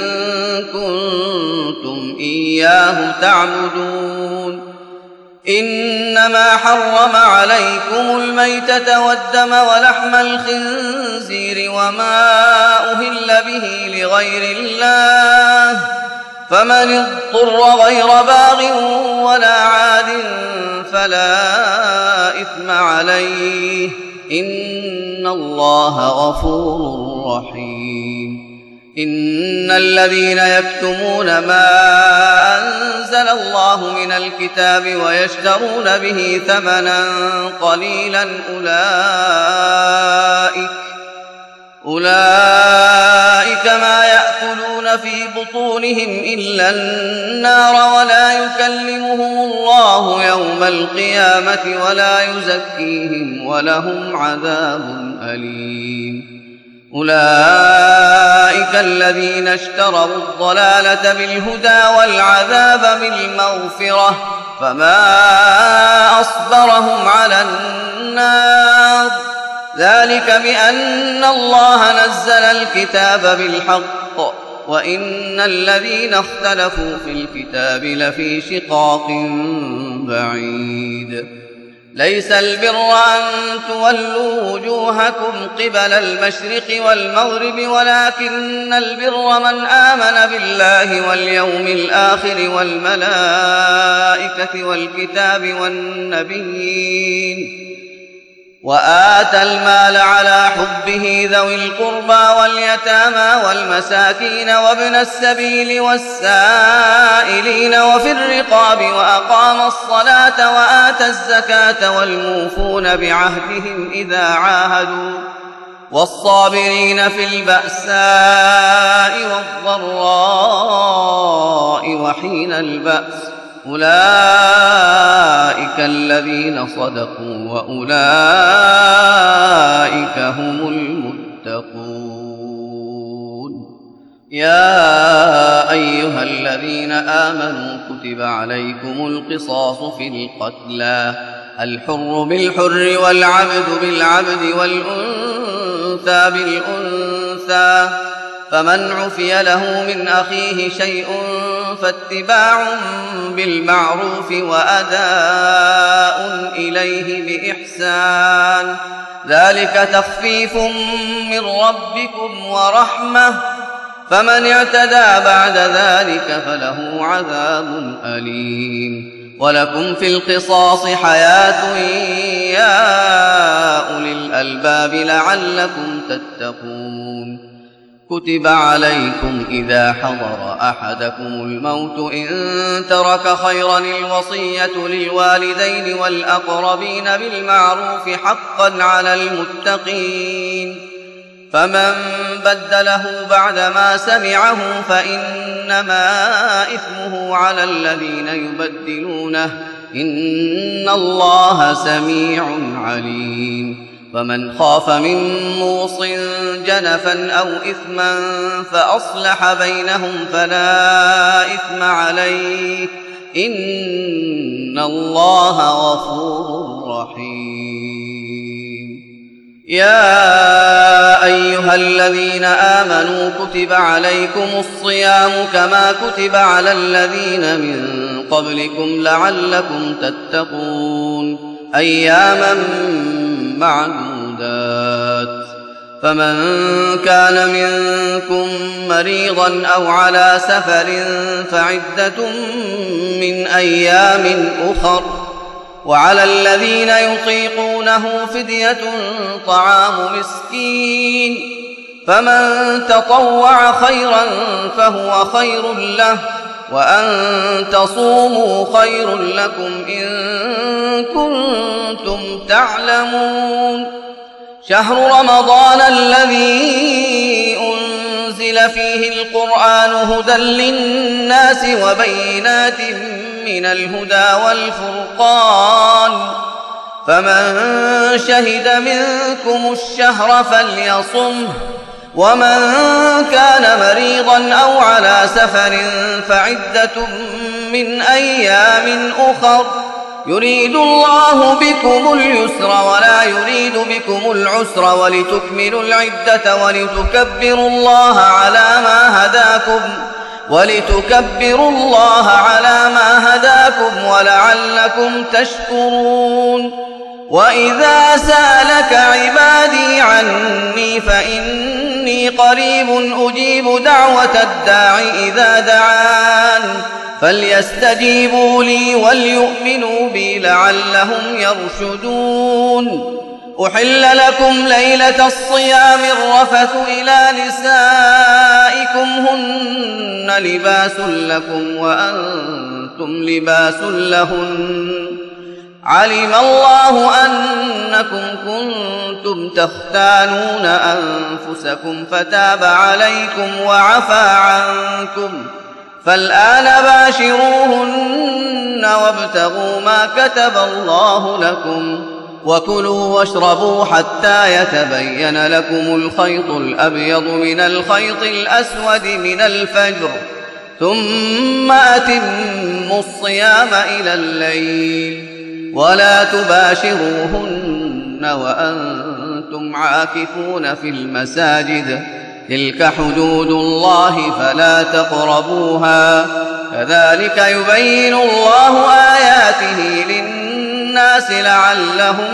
كنتم إياه تعبدون. إنما حرم عليكم الميتة والدم ولحم الخنزير وما أهل به لغير الله، فمن اضطر غير باغ ولا عاد فلا إثم عليه، إن الله غفور رحيم. إن الذين يكتمون ما أنزل الله من الكتاب ويشترون به ثمنا قليلا أولئك أولئك ما يأكلون في بطونهم إلا النار ولا يكلمهم الله يوم القيامة ولا يزكيهم ولهم عذاب أليم. أولئك الذين اشتروا الضلالة بالهدى والعذاب بالمغفرة، فما أصبرهم على النار، ذلك بأن الله نزل الكتاب بالحق وإن الذين اختلفوا في الكتاب لفي شقاق بعيد. ليس البر أن تولوا وجوهكم قبل المشرق والمغرب ولكن البر من آمن بالله واليوم الآخر والملائكة والكتاب والنبيين وآتى المال على حبه ذوي القربى واليتامى والمساكين وابن السبيل والسائلين وفي الرقاب وأقام الصلاة وآتى الزكاة والموفون بعهدهم إذا عاهدوا والصابرين في البأساء والضراء وحين البأس، أولئك الذين صدقوا وأولئك هم المتقون. يا أيها الذين آمنوا كتب عليكم القصاص في القتلى، الحر بالحر والعبد بالعبد والأنثى بالأنثى، فمن عفي له من أخيه شيء فاتباع بالمعروف وأداء إليه بإحسان، ذلك تخفيف من ربكم ورحمة، فمن اعتدى بعد ذلك فله عذاب أليم. ولكم في القصاص حياة يا أولي الألباب لعلكم تتقون. كتب عليكم إذا حضر أحدكم الموت إن ترك خيرا الوصية للوالدين والأقربين بالمعروف حقا على المتقين، فمن بدله بعدما سمعه فإنما إثمه على الذين يبدلونه، إن الله سميع عليم. فمن خاف من موص جنفا أو إثما فأصلح بينهم فلا إثم عليه، إن الله غفور رحيم. يا أيها الذين آمنوا كتب عليكم الصيام كما كتب على الذين من قبلكم لعلكم تتقون، أياما معدودات، فمن كان منكم مريضا أو على سفر فعدة من أيام أخر، وعلى الذين يطيقونه فدية طعام مسكين، فمن تطوع خيرا فهو خير له، وأن تصوموا خير لكم إن كنتم تعلمون. شهر رمضان الذي أنزل فيه القرآن هدى للناس وبينات من الهدى والفرقان، فمن شهد منكم الشهر فليصمه، ومن كان مريضا أو على سفر فعدة من أيام أخر، يريد الله بكم اليسر ولا يريد بكم العسر ولتكملوا العدة ولتكبروا الله على ما هداكم ولتكبروا الله على ما هداكم ولعلكم تشكرون. وإذا سألك عبادي عني فإني قريب أجيب دعوة الداع إذا دعان فليستجيبوا لي وليؤمنوا بي لعلهم يرشدون. أحل لكم ليلة الصيام الرفث إلى نسائكم هن لباس لكم وأنتم لباس لهن علم الله أنكم كنتم تختانون أنفسكم فتاب عليكم وعفى عنكم فالآن باشروهن وابتغوا ما كتب الله لكم وكلوا واشربوا حتى يتبين لكم الخيط الأبيض من الخيط الأسود من الفجر ثم أتموا الصيام إلى الليل ولا تباشروهن وأنتم عاكفون في المساجد تلك حدود الله فلا تقربوها كذلك يبين الله آياته للناس لعلهم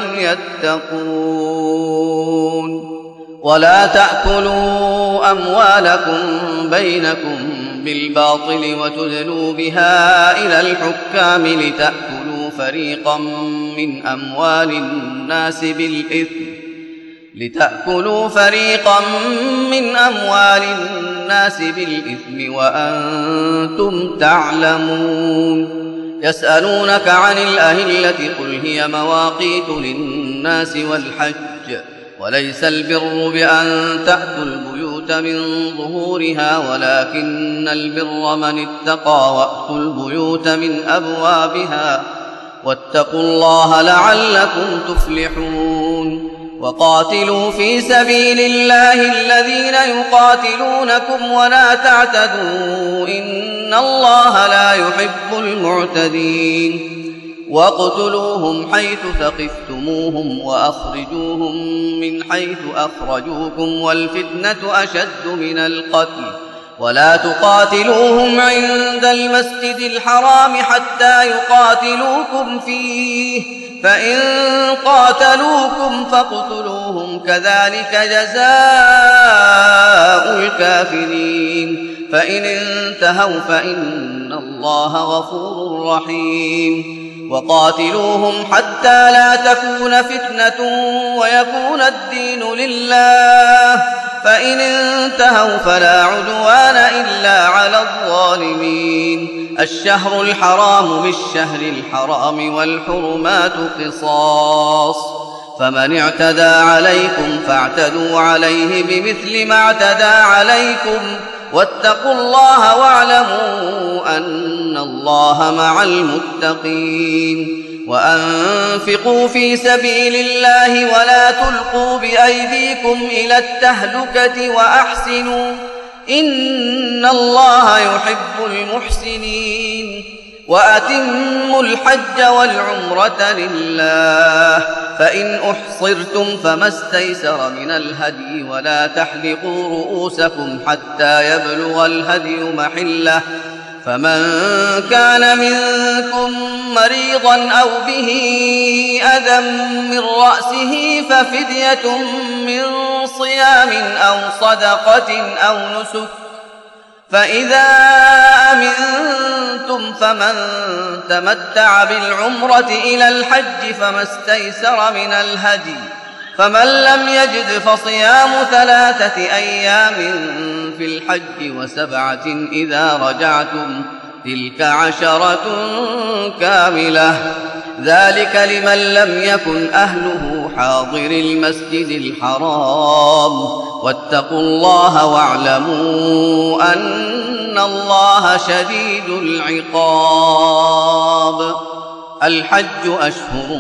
يتقون. ولا تأكلوا أموالكم بينكم بالباطل وتدلوا بها إلى الحكام لتأكلوا فريقا من أموال الناس بالإثم لتأكلوا فريقا من أموال الناس بالإثم وأنتم تعلمون. يسألونك عن الأهلة قل هي مواقيت للناس والحج وليس البر بأن تأتوا البيوت من ظهورها ولكن البر من اتقى وأتوا البيوت من أبوابها واتقوا الله لعلكم تفلحون. وقاتلوا في سبيل الله الذين يقاتلونكم ولا تعتدوا إن الله لا يحب المعتدين. واقتلوهم حيث ثقفتموهم وأخرجوهم من حيث أخرجوكم والفتنة أشد من القتل ولا تقاتلوهم عند المسجد الحرام حتى يقاتلوكم فيه فإن قاتلوكم فاقتلوهم كذلك جزاء الكافرين فإن انتهوا فإن الله غفور رحيم. وقاتلوهم حتى لا تكون فتنة ويكون الدين لله فإن انتهوا فلا عدوان إلا على الظالمين. الشهر الحرام بالشهر الحرام والحرمات قصاص فمن اعتدى عليكم فاعتدوا عليه بمثل ما اعتدى عليكم واتقوا الله واعلموا أن الله مع المتقين. وأنفقوا في سبيل الله ولا تلقوا بأيديكم إلى التهلكة وأحسنوا إن الله يحب المحسنين. وأتموا الحج والعمرة لله فإن أحصرتم فما استيسر من الهدي ولا تحلقوا رؤوسكم حتى يبلغ الهدي محله فمن كان منكم مريضا أو به أذى من رأسه ففدية من صيام أو صدقة أو نسك فإذا أمنتم فمن تمتع بالعمرة إلى الحج فما استيسر من الهدي فمن لم يجد فصيام ثلاثة أيام في الحج وسبعة إذا رجعتم تلك عشرة كاملة ذلك لمن لم يكن أهله حاضر المسجد الحرام واتقوا الله واعلموا أن الله شديد العقاب. الحج أشهر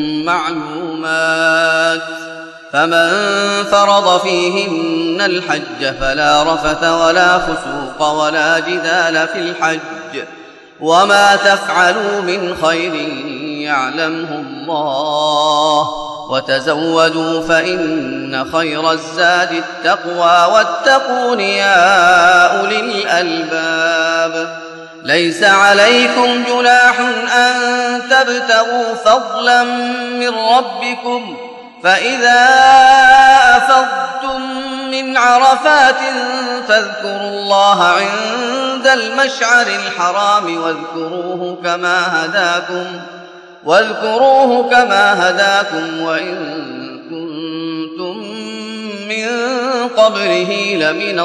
معلومات فمن فرض فيهن الحج فلا رفث ولا فسوق ولا جدال في الحج وما تفعلوا من خير يعلمه الله وتزودوا فإن خير الزاد التقوى واتقون يا أولي الألباب ليس عليكم جناح أن تبتغوا فضلا من ربكم فإذا أفضتم من عرفات فاذكروا الله عند المشعر الحرام واذكروه كما هداكم واذكروه كما هداكم وإن كنتم من قبله لمن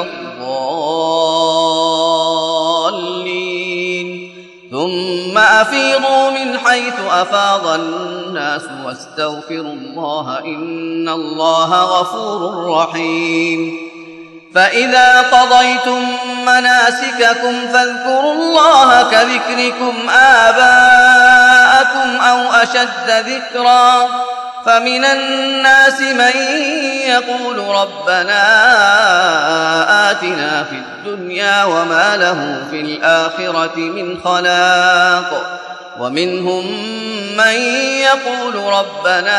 الضالين ثم أفيضوا من حيث أفاض الناس واستغفروا الله إن الله غفور رحيم فإذا قضيتم مناسككم فاذكروا الله كذكركم آباءكم أو أشد ذكرا فمن الناس من يقول ربنا آتنا في الدنيا وما له في الآخرة من خلاق ومنهم من يقول ربنا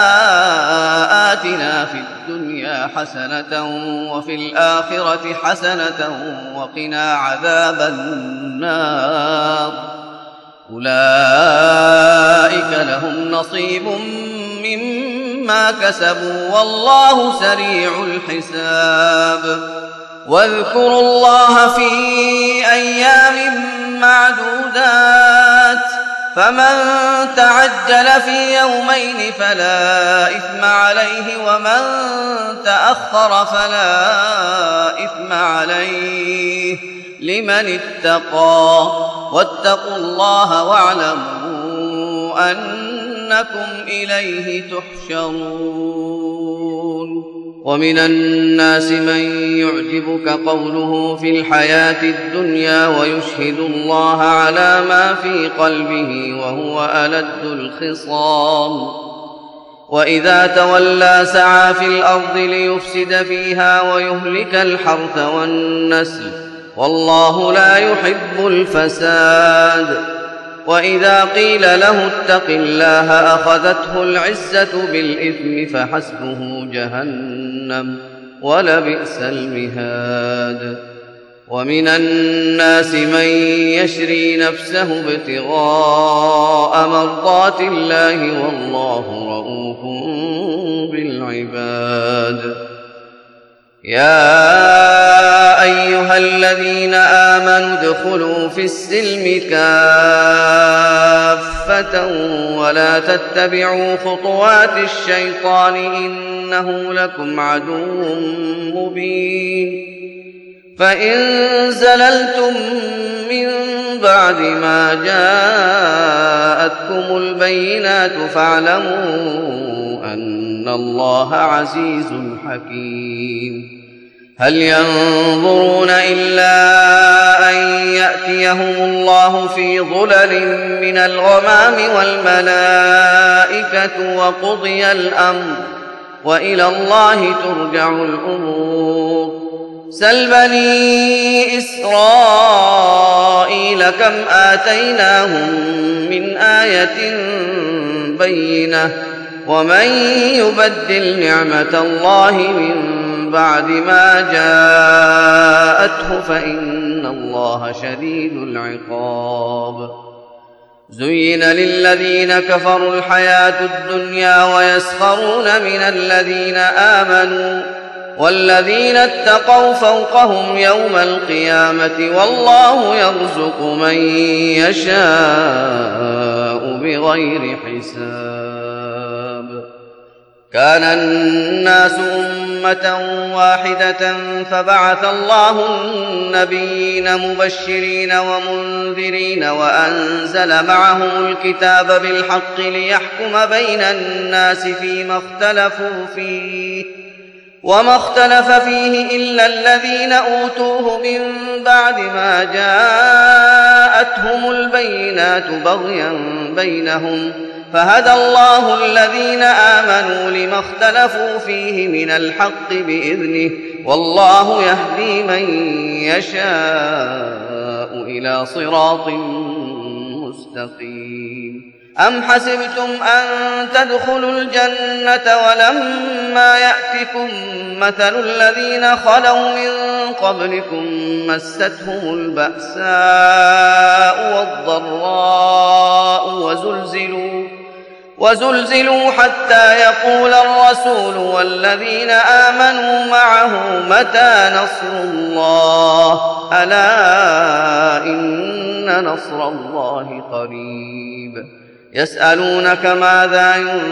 آتنا في الدنيا حسنة وفي الآخرة حسنة وقنا عذاب النار أولئك لهم نصيب مما كسبوا والله سريع الحساب واذكروا الله في أيام معدودات فمن تعجل في يومين فلا إثم عليه ومن تأخر فلا إثم عليه لمن اتقى واتقوا الله واعلموا أنكم إليه تحشرون ومن الناس من يعجبك قوله في الحياة الدنيا ويشهد الله على ما في قلبه وهو ألد الخصام وإذا تولى سعى في الأرض ليفسد فيها ويهلك الحرث والنسل والله لا يحب الفساد وإذا قيل له اتق الله أخذته العزة بالإثم فحسبه جهنم ولبئس المهاد ومن الناس من يشري نفسه ابتغاء مرضات الله والله رؤوف بالعباد يا أيها الذين آمنوا ادخلوا في السلم كافة ولا تتبعوا خطوات الشيطان إنه لكم عدو مبين فإن زللتم من بعد ما جاءتكم البينات فاعلموا أن الله عزيز حكيم هل ينظرون إلا أن يأتيهم الله في ظلل من الغمام والملائكة وقضي الأمر وإلى الله ترجع الأمور سل بني إسرائيل كم آتيناهم من آية بينة ومن يبدل نعمة الله من بعد ما جاءته فإن الله شديد العقاب زين للذين كفروا الحياة الدنيا ويسخرون من الذين آمنوا والذين اتقوا فوقهم يوم القيامة والله يرزق من يشاء بغير حساب كان الناس أمة واحدة فبعث الله النبيين مبشرين ومنذرين وأنزل معهم الكتاب بالحق ليحكم بين الناس فيما اختلفوا فيه وما اختلف فيه إلا الذين أوتوه من بعد ما جاءتهم البينات بغيا بينهم فهدى الله الذين آمنوا لما اختلفوا فيه من الحق بإذنه والله يهدي من يشاء إلى صراط مستقيم مستقيم. أم حسبتم أن تدخلوا الجنة ولما يأتكم مثل الذين خلوا من قبلكم مستهم البأساء والضراء وزلزلوا وزلزلوا حتى يقول الرسول والذين آمنوا معه متى نصر الله ألا إن نصر الله قريب. يسألونك ماذا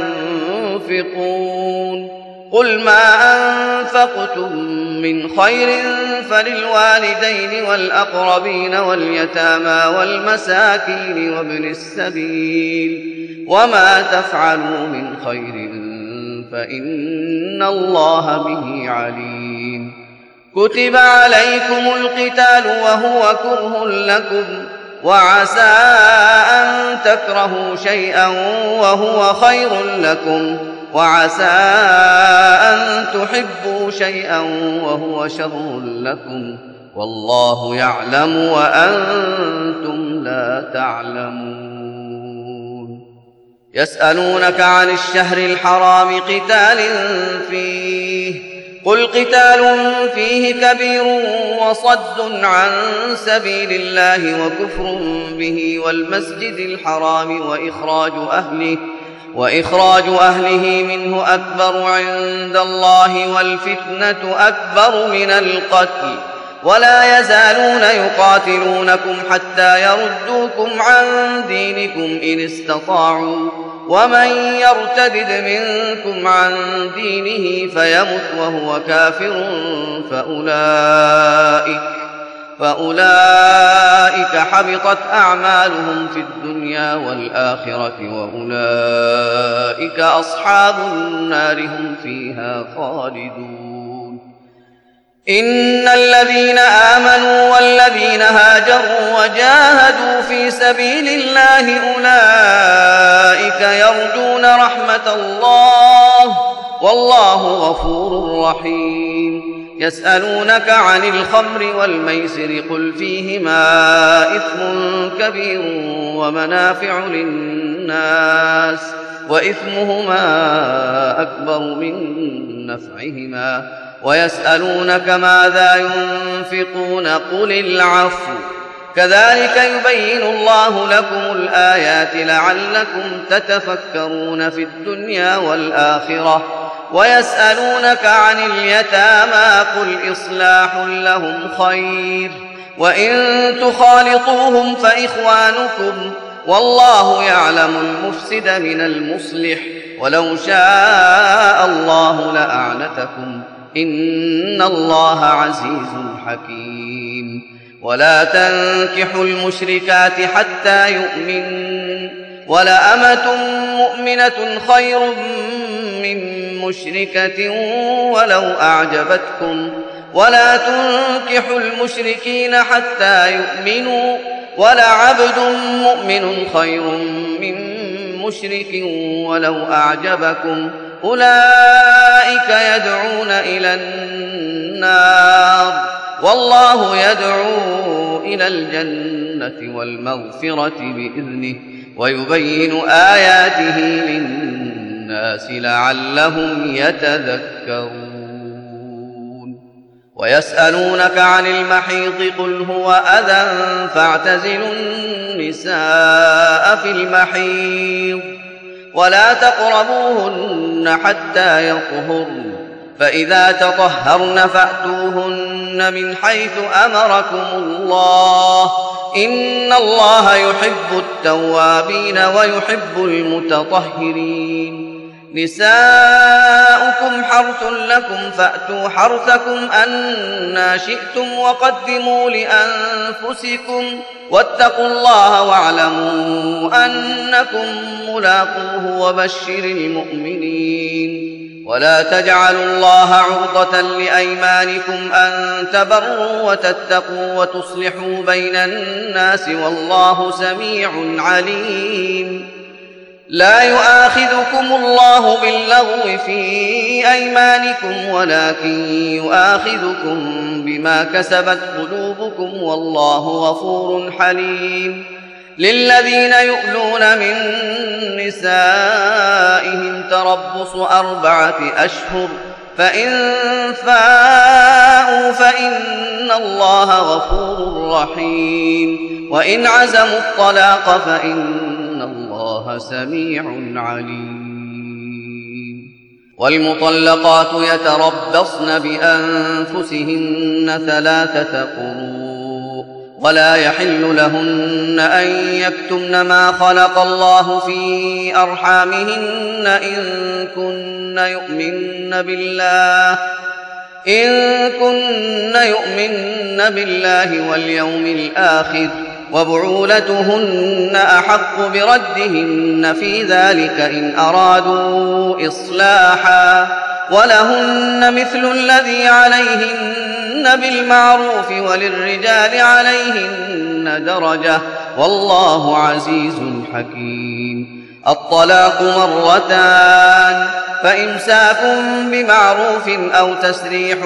ينفقون قل ما أنفقتم من خير فللوالدين والأقربين واليتامى والمساكين وابن السبيل وما تفعلوا من خير فإن الله به عليم. كتب عليكم القتال وهو كره لكم وعسى أن تكرهوا شيئا وهو خير لكم وعسى أن تحبوا شيئا وهو شر لكم والله يعلم وأنتم لا تعلمون. يسألونك عن الشهر الحرام قتال فيه قل قتال فيه كبير وصد عن سبيل الله وكفر به والمسجد الحرام وإخراج أهله وإخراج أهله منه أكبر عند الله والفتنة أكبر من القتل ولا يزالون يقاتلونكم حتى يردوكم عن دينكم إن استطاعوا ومن يرتد منكم عن دينه فيمت وهو كافر فأولئك, فأولئك حبطت أعمالهم في الدنيا والآخرة وأولئك أصحاب النار هم فيها خالدون. إن الذين آمنوا والذين هاجروا وجاهدوا في سبيل الله أولئك يرجون رحمة الله والله غفور رحيم. يسألونك عن الخمر والميسر قل فيهما إثم كبير ومنافع للناس وإثمهما أكبر من نفعهما ويسألونك ماذا ينفقون قل العفو كذلك يبين الله لكم الآيات لعلكم تتفكرون في الدنيا والآخرة. ويسألونك عن اليتامى قل إصلاح لهم خير وإن تخالطوهم فإخوانكم والله يعلم المفسد من المصلح ولو شاء الله لأعنتكم إن الله عزيز حكيم. ولا تنكحوا المشركات حتى يؤمنن ولأمة مؤمنة خير من مشركة ولو أعجبتكم ولا تنكحوا المشركين حتى يؤمنوا ولعبد مؤمن خير من مشرك ولو أعجبكم أولئك يدعون إلى النار والله يدعو إلى الجنة والمغفرة بإذنه ويبين آياته للناس لعلهم يتذكرون. ويسألونك عن المحيض قل هو أذى فاعتزلوا النساء في المحيض ولا تقربوهن حتى يطهرن فإذا تطهرن فأتوهن من حيث أمركم الله إن الله يحب التوابين ويحب المتطهرين. نساؤكم حرث لكم فأتوا حرثكم أنى شئتم وقدموا لأنفسكم واتقوا الله واعلموا أنكم ملاقوه وبشر المؤمنين. ولا تجعلوا الله عرضة لأيمانكم أن تبروا وتتقوا وتصلحوا بين الناس والله سميع عليم. لا يؤاخذكم الله باللغو في أيمانكم ولكن يؤاخذكم بما كسبت قلوبكم والله غفور حليم. للذين يؤلون من نسائهم تربص أربعة أشهر فإن فاءوا فإن الله غفور رحيم وإن عزموا الطلاق فإن الله سميع عليم. والمطلقات يتربصن بأنفسهن ثلاثة قروء ولا يحل لهن أن يكتمن ما خلق الله في أرحامهن إن كن يؤمن بالله إن كن يؤمن بالله واليوم الآخر وبعولتهن أحق بردهن في ذلك إن أرادوا إصلاحا ولهن مثل الذي عليهن بالمعروف وللرجال عليهن درجة والله عزيز حكيم. الطلاق مرتان فإمساك بمعروف أو تسريح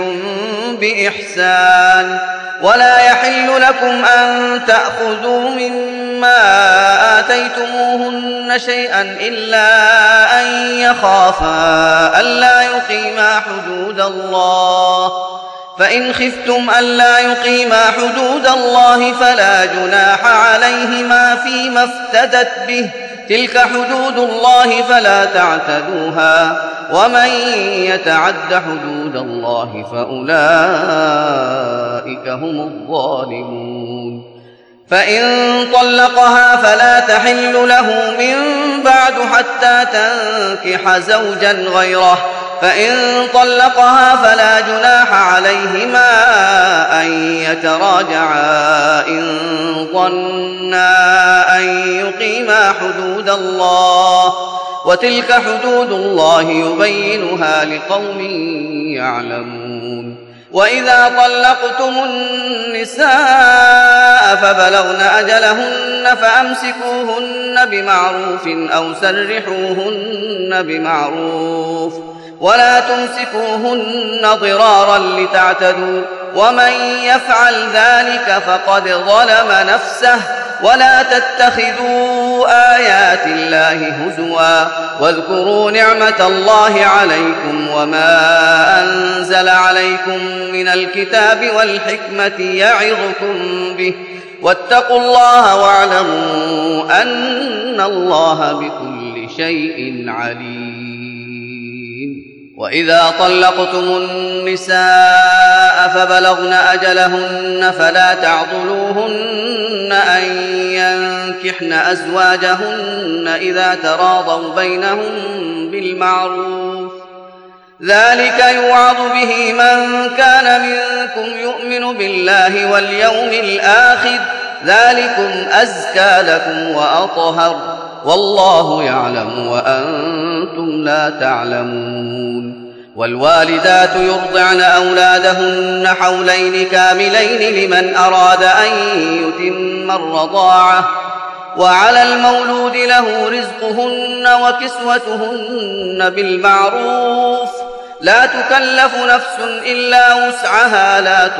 بإحسان ولا يحل لكم أن تأخذوا مما آتيتموهن شيئا إلا أن يخافا ألا يقيما حدود الله فإن خفتم ألا يقيما حدود الله فلا جناح عليهما فيما افتدت به تلك حدود الله فلا تعتدوها ومن يتعد حدود الله فأولئك هم الظالمون. فإن طلقها فلا تحل له من بعد حتى تنكح زوجا غيره فإن طلقها فلا جناح عليهما أن يتراجعا إن ظنا أن يقيما حدود الله وتلك حدود الله يبينها لقوم يعلمون. وإذا طلقتم النساء فبلغن أجلهن فأمسكوهن بمعروف أو سرحوهن بمعروف ولا تمسكوهن ضرارا لتعتدوا ومن يفعل ذلك فقد ظلم نفسه ولا تتخذوا آيات الله هزوا واذكروا نعمة الله عليكم وما أنزل عليكم من الكتاب والحكمة يعظكم به واتقوا الله واعلموا أن الله بكل شيء عليم. وإذا طلقتم النساء فبلغن أجلهن فلا تعضلوهن أن ينكحن أزواجهن إذا تراضوا بينهم بالمعروف ذلك يوعظ به من كان منكم يؤمن بالله واليوم الآخر ذلكم أزكى لكم وأطهر والله يعلم وأنتم لا تعلمون. والوالدات يرضعن أولادهن حولين كاملين لمن أراد أن يتم الرضاعة وعلى المولود له رزقهن وكسوتهن بالمعروف لا تكلف نفس إلا وسعها لا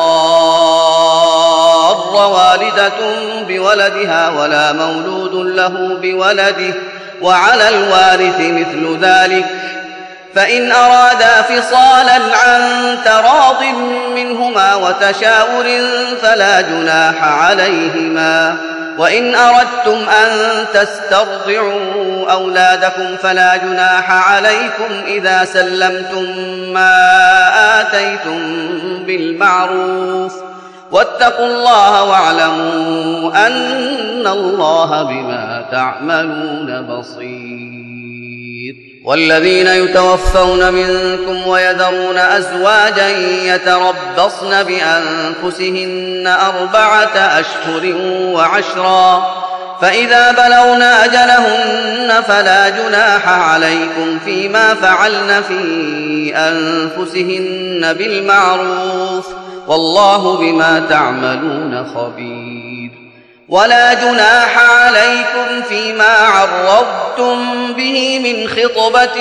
تضار والدة بولدها ولا مولود له بولده وعلى الوارث مثل ذلك فإن أرادا فصالا عن تراض منهما وتشاور فلا جناح عليهما. وإن أردتم أن تسترضعوا أولادكم فلا جناح عليكم إذا سلمتم ما آتيتم بالمعروف واتقوا الله واعلموا أن الله بما تعملون بصير. والذين يتوفون منكم ويذرون أزواجا يتربصن بأنفسهن أربعة أشهر وعشرا فإذا بلغن أجلهن فلا جناح عليكم فيما فعلن في أنفسهن بالمعروف والله بما تعملون خبير. ولا جناح عليكم فيما عرضتم به من خطبة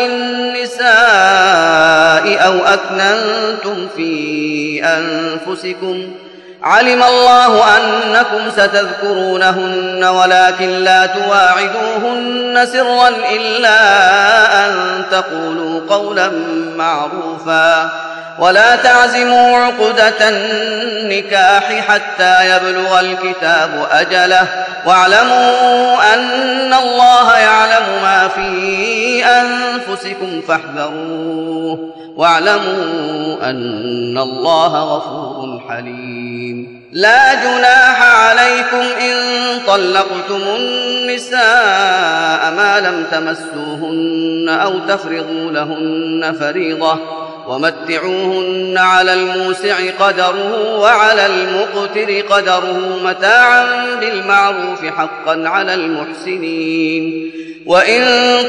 النساء أو أكننتم في أنفسكم علم الله أنكم ستذكرونهن ولكن لا تواعدوهن سرا إلا أن تقولوا قولا معروفا ولا تعزموا عقدة النكاح حتى يبلغ الكتاب أجله واعلموا أن الله يعلم ما في أنفسكم فاحذروه واعلموا أن الله غفور حليم. لا جناح عليكم إن طلقتم النساء ما لم تمسوهن أو تفرضوا لهن فريضة ومتعوهن على الموسع قدره وعلى المقتر قدره متاعا بالمعروف حقا على المحسنين. وإن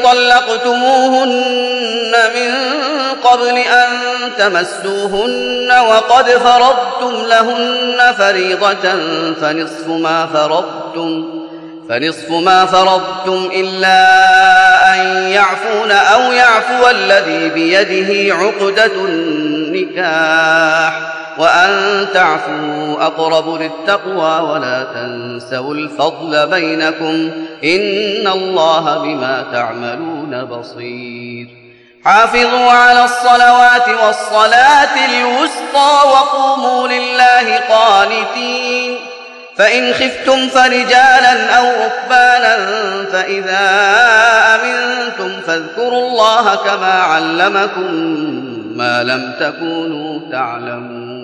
طلقتموهن من قبل أن تمسوهن وقد فرضتم لهن فريضة فنصف ما فرضتم فنصف ما فرضتم إلا أن يعفون أو يعفو الذي بيده عقدة النكاح وأن تعفوا أقرب للتقوى ولا تنسوا الفضل بينكم إن الله بما تعملون بصير. حافظوا على الصلوات والصلاة الوسطى وقوموا لله قانتين. فإن خفتم فرجالا أو ركبانا فإذا أمنتم فاذكروا الله كما علمكم ما لم تكونوا تعلمون.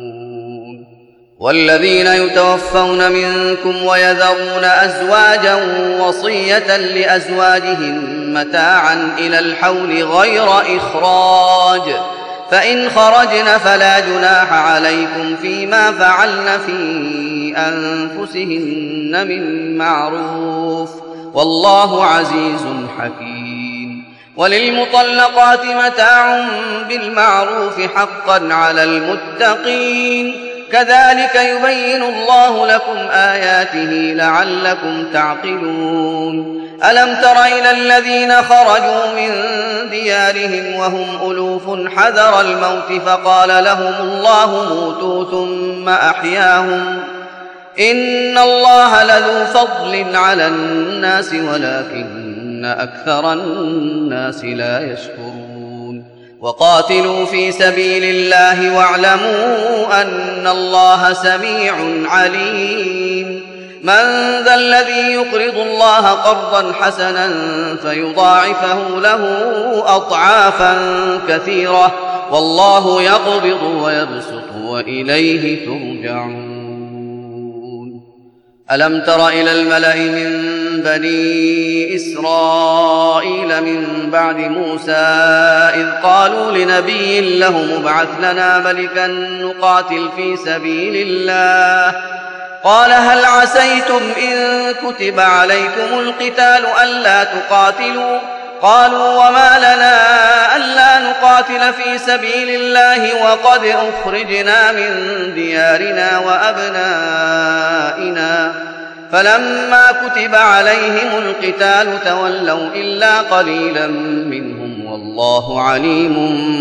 والذين يتوفون منكم ويذرون أزواجا وصية لأزواجهم متاعا إلى الحول غير إخراج فإن خرجن فلا جناح عليكم فيما فعلن في أنفسهن من معروف والله عزيز حكيم. وللمطلقات متاع بالمعروف حقا على المتقين كذلك يبين الله لكم آياته لعلكم تعقلون. ألم تر إلى الذين خرجوا من ديارهم وهم ألوف حذر الموت فقال لهم الله موتوا ثم أحياهم إن الله لذو فضل على الناس ولكن أكثر الناس لا يشكرون. وقاتلوا في سبيل الله واعلموا أن الله سميع عليم. من ذا الذي يقرض الله قرضا حسنا فيضاعفه له أضعافا كثيرة والله يقبض ويبسط وإليه ترجعون. ألم تر إلى الملأ من بني إسرائيل من بعد موسى إذ قالوا لنبي له ابعث لنا ملكا نقاتل في سبيل الله قال هل عسيتم إن كتب عليكم القتال ألا تقاتلوا قالوا وما لنا ألا نقاتل في سبيل الله وقد أخرجنا من ديارنا وأبنائنا فلما كتب عليهم القتال تولوا إلا قليلا منهم والله عليم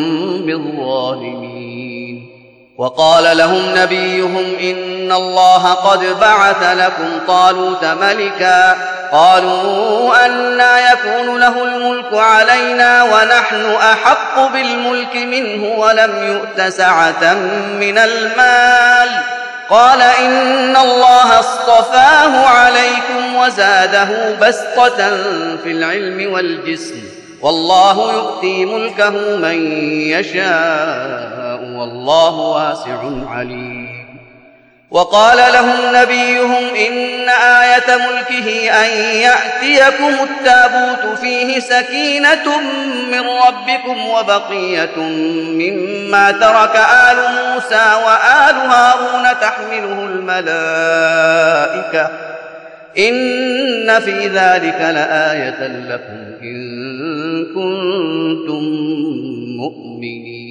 بالظالمين. وقال لهم نبيهم إن الله قد بعث لكم طالوت ملكا قالوا أنى يكون له الملك علينا ونحن أحق بالملك منه ولم يؤت سعة من المال قال إن الله اصطفاه عليكم وزاده بسطة في العلم والجسم والله يؤتي ملكه من يشاء والله واسع عليم. وقال لهم نبيهم إن آية ملكه أن يأتيكم التابوت فيه سكينة من ربكم وبقية مما ترك آل موسى وآل هارون تحمله الملائكة إن في ذلك لآية لكم إن كنتم مؤمنين.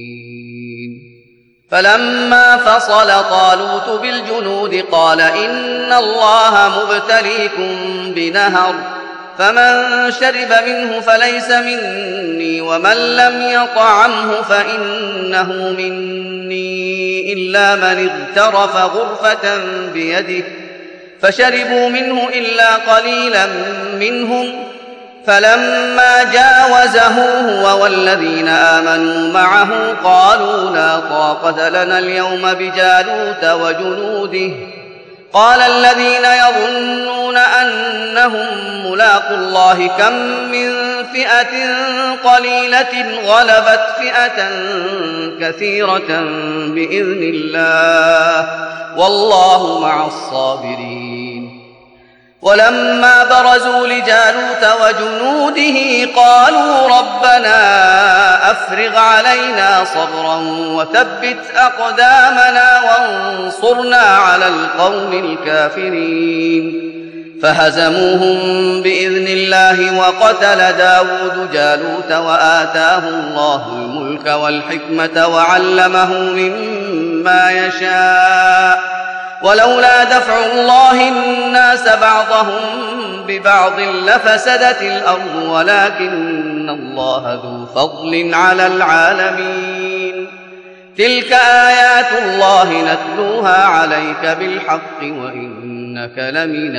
فلما فصل طالوت بالجنود قال إن الله مبتليكم بنهر فمن شرب منه فليس مني ومن لم يطعمه فإنه مني مني إلا من اغترف غرفة بيده فشربوا منه إلا قليلا منهم فلما جاوزه هو والذين آمنوا معه قالوا لا طاقة لنا اليوم بجالوت وجنوده قال الذين يظنون أنهم ملاقو الله كم من فئة قليلة غلبت فئة كثيرة بإذن الله والله مع الصابرين. ولما برزوا لجالوت وجنوده قالوا ربنا أفرغ علينا صبرا وثبت أقدامنا وانصرنا على القوم الكافرين فهزموهم بإذن الله وقتل داود جالوت وآتاه الله الملك والحكمة وعلمه مما يشاء ولولا دفع الله الناس بعضهم ببعض لفسدت الأرض ولكن الله ذو فضل على العالمين. تلك آيات الله نتلوها عليك بالحق وإنك لمن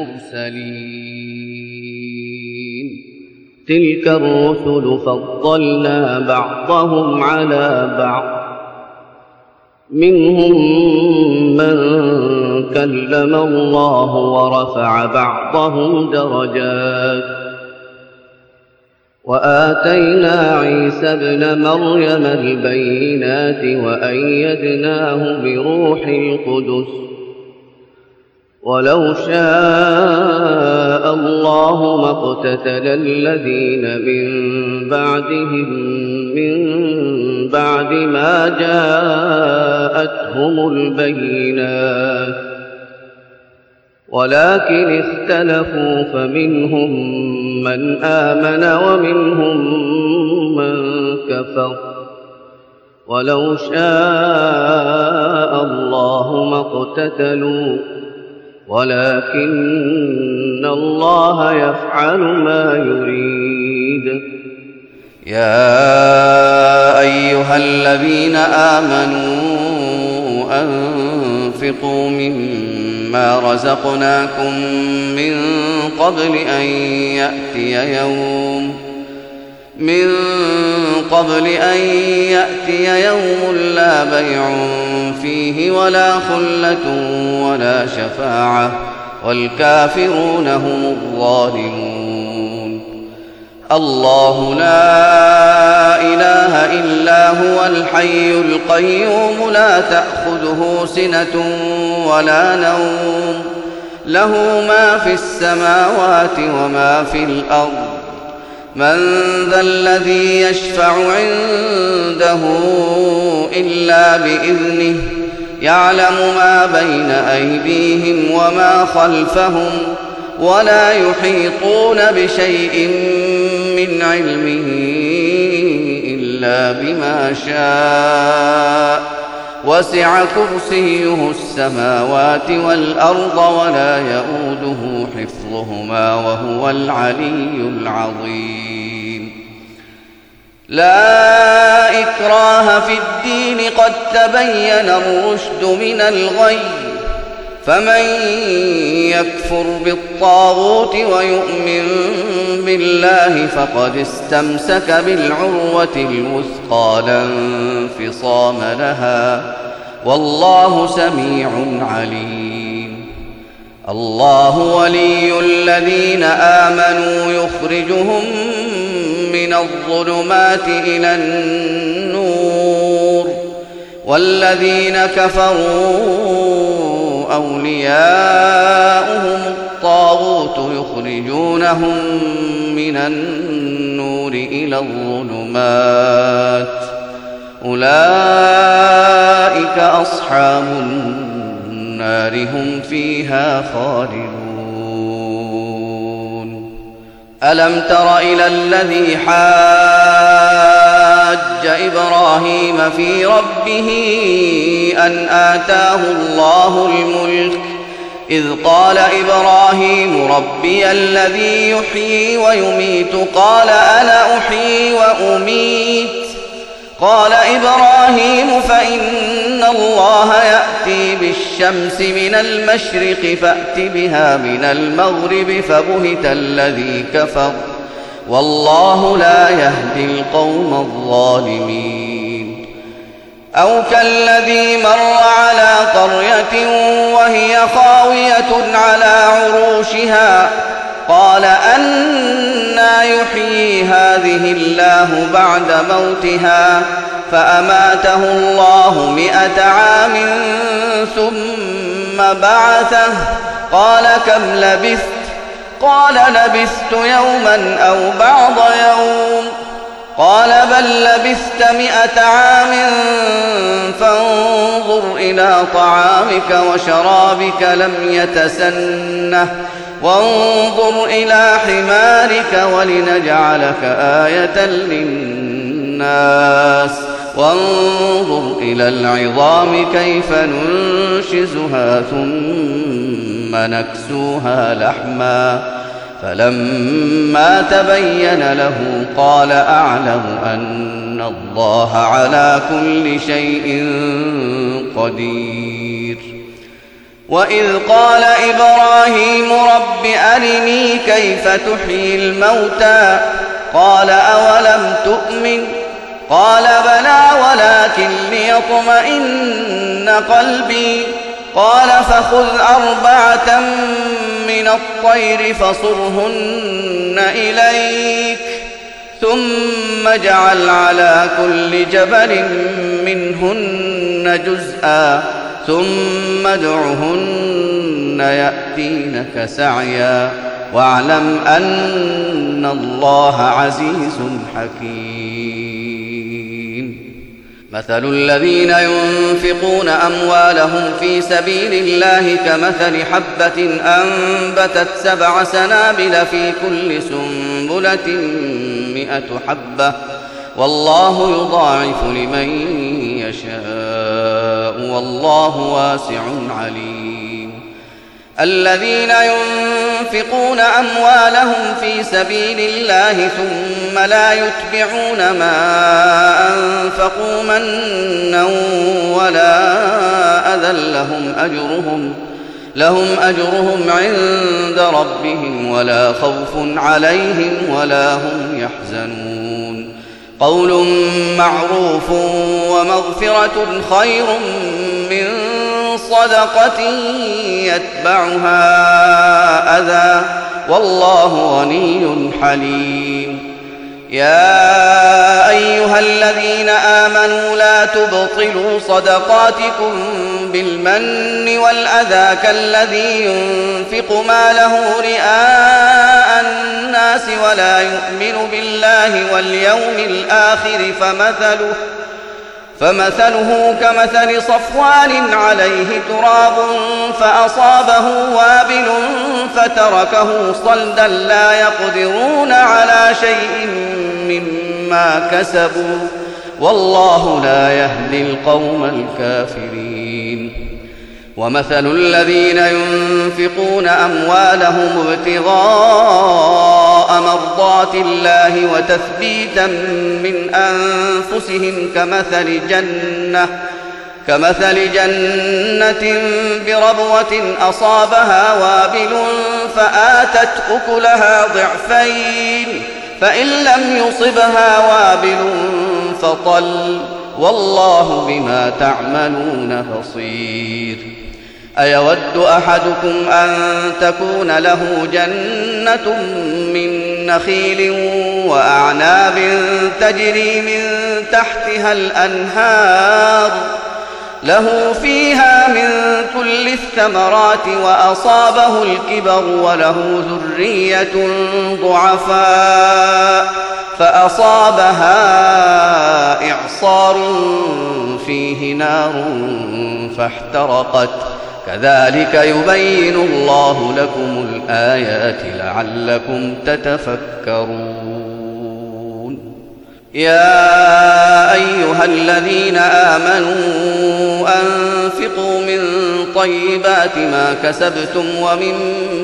المرسلين. تلك الرسل فضلنا بعضهم على بعض منهم من كلم الله ورفع بعضهم درجات وآتينا عيسى ابن مريم البينات وأيدناه بروح القدس ولو شاء الله ما اقتتل الذين من بعدهم من بعد ما جاءتهم البينات ولكن اختلفوا فمنهم من آمن ومنهم من كفر ولو شاء الله ما اقتتلوا ولكن الله يفعل ما يريد. يا أيها الذين آمنوا أنفقوا مما رزقناكم من قبل أن يأتي يوم من قبل أن يأتي يوم لا بيع فيه ولا خلة ولا شفاعة والكافرون هم الظالمون. الله لا إله إلا هو الحي القيوم لا تأخذه سنة ولا نوم له ما في السماوات وما في الأرض من ذا الذي يشفع عنده إلا بإذنه يعلم ما بين أيديهم وما خلفهم ولا يحيطون بشيء من علمه إلا بما شاء وسع كرسيه السماوات والأرض ولا يؤوده حفظهما وهو العلي العظيم. لا إكراه في الدين قد تبين الرشد من الغي فمن يكفر بالطاغوت ويؤمن بالله فقد استمسك بالعروة الوثقى لا انفصام لها والله سميع عليم. الله ولي الذين آمنوا يخرجهم من الظلمات إلى النور والذين كفروا أولياؤهم الطاغوت يخرجونهم من النور إلى الظلمات أولئك أصحاب النار هم فيها خالدون. ألم تر إلى الذي حاج إبراهيم في ربه أن آتاه الله الملك إذ قال إبراهيم ربي الذي يحيي ويميت قال أنا أحيي وأميت قال إبراهيم فإن الله يأتي بالشمس من المشرق فأت بها من المغرب فبهت الذي كفر والله لا يهدي القوم الظالمين. أو كالذي مر على قرية وهي خاوية على عروشها قال أنى يحيي هذه الله بعد موتها فأماته الله مئة عام ثم بعثه قال كم لبثت قال لبثت يوما أو بعض يوم قال بل لبثت مئة عام فانظر إلى طعامك وشرابك لم يتسنه وانظر إلى حمارك ولنجعلك آية للناس وانظر إلى العظام كيف ننشزها ثم نكسوها لحما فلما تبين له قال أعلم أن الله على كل شيء قدير. وإذ قال إبراهيم رب أرني كيف تحيي الموتى قال أولم تؤمن قال بلى ولكن ليطمئن قلبي قال فخذ أربعة من الطير فصرهن إليك ثم اجعل على كل جبل منهن جزءا ثم ادعهن يأتينك سعيا واعلم أن الله عزيز حكيم. مثل الذين ينفقون أموالهم في سبيل الله كمثل حبة أنبتت سبع سنابل في كل سنبلة مئة حبة والله يضاعف لمن يشاء والله واسع عليم. الذين ينفقون أموالهم في سبيل الله ثم لا يتبعون ما أنفقوا منا ولا أذى لهم أجرهم لهم أجرهم عند ربهم ولا خوف عليهم ولا هم يحزنون. قول معروف ومغفرة خير من صدقة يتبعها أذى والله غني حليم. يا أيها الذين آمنوا لا تبطلوا صدقاتكم بالمن والأذى كالذي ينفق ماله رئاء الناس ولا يؤمن بالله واليوم الآخر فمثله فمثله كمثل صفوان عليه تراب فأصابه وابل فتركه صلدا لا يقدرون على شيء مما كسبوا والله لا يهدي القوم الكافرين. ومثل الذين ينفقون أموالهم ابتغاء مرضات الله وتثبيتا من أنفسهم كمثل جنة كمثل جنة بربوة أصابها وابل فآتت أكلها ضعفين فإن لم يصبها وابل فطل والله بما تعملون بصير. أيود أحدكم أن تكون له جنة من نخيل وأعناب تجري من تحتها الأنهار له فيها من كل الثمرات وأصابه الكبر وله ذرية ضعفاء فأصابها إعصار فيه نار فاحترقت كذلك يبين الله لكم الآيات لعلكم تتفكرون. يا أيها الذين آمنوا أنفقوا من طيبات ما كسبتم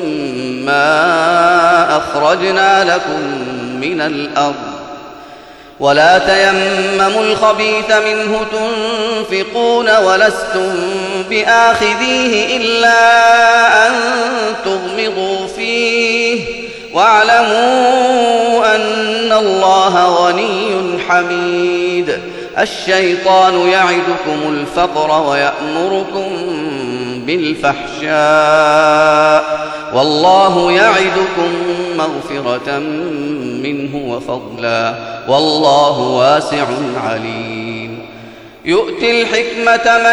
ومما أخرجنا لكم من الأرض ولا تيمموا الخبيث منه تنفقون ولستم بآخذيه إلا أن تغمضوا فيه واعلموا أن الله غني حميد. الشيطان يعدكم الفقر ويأمركم بالفحشاء والله يعدكم مغفرة منه وفضلا والله واسع عليم. يؤتي الحكمة من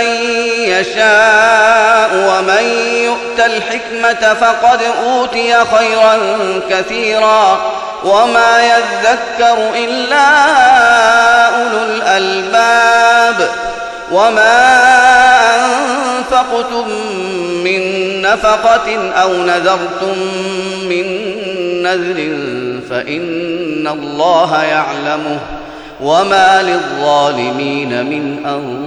يشاء ومن يؤت الحكمة فقد أوتي خيرا كثيرا وما يذكر إلا أولو الألباب. وما أنفقتم من نفقة أو نذرتم من نذر فإن الله يعلمه وما للظالمين من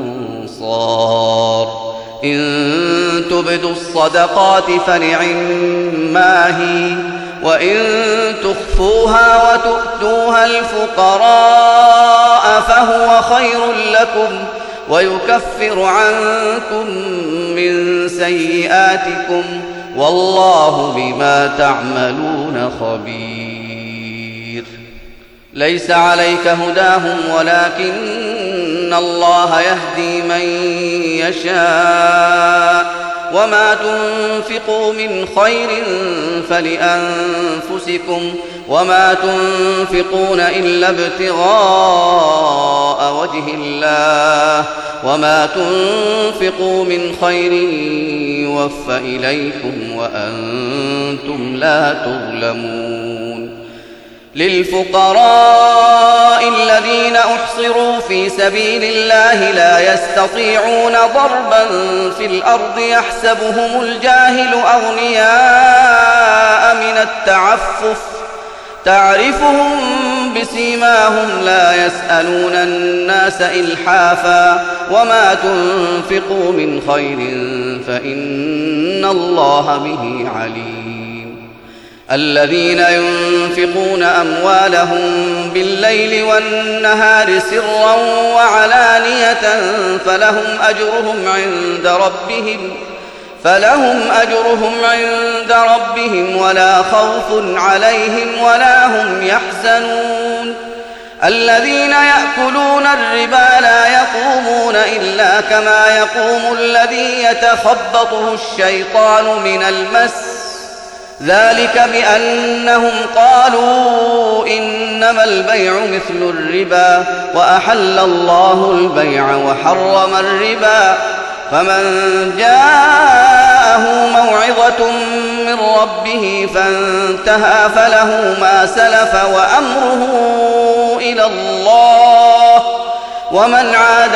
أنصار. إن تبدوا الصدقات فنعما هي وإن تخفوها وتؤتوها الفقراء فهو خير لكم ويكفر عنكم من سيئاتكم والله بما تعملون خبير. ليس عليك هداهم ولكن الله يهدي من يشاء وما تنفقوا من خير فلأنفسكم وما تنفقون إلا ابتغاء وجه الله وما تنفقوا من خير يوفى إليكم وأنتم لا تظلمون. للفقراء الذين أحصروا في سبيل الله لا يستطيعون ضربا في الأرض يحسبهم الجاهل أغنياء من التعفف تعرفهم بسيماهم لا يسألون الناس إلحافا وما تنفقوا من خير فإن الله به عليم. الذين ينفقون أموالهم بالليل والنهار سرا وعلانية فلهم أجرهم عند ربهم فلهم أجرهم عند ربهم ولا خوف عليهم ولا هم يحزنون. الذين يأكلون الربا لا يقومون إلا كما يقوم الذي يتخبطه الشيطان من المس ذلك بأنهم قالوا إنما البيع مثل الربا وأحل الله البيع وحرم الربا. فمن جاءه موعظة من ربه فانتهى فله ما سلف وأمره إلى الله ومن عاد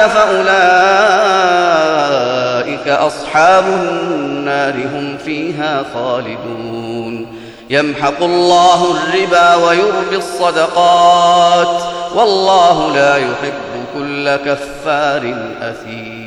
فأولئك أصحاب النار هم فيها خالدون. يمحق الله الربا ويربي الصدقات والله لا يحب كل كفار أثيم.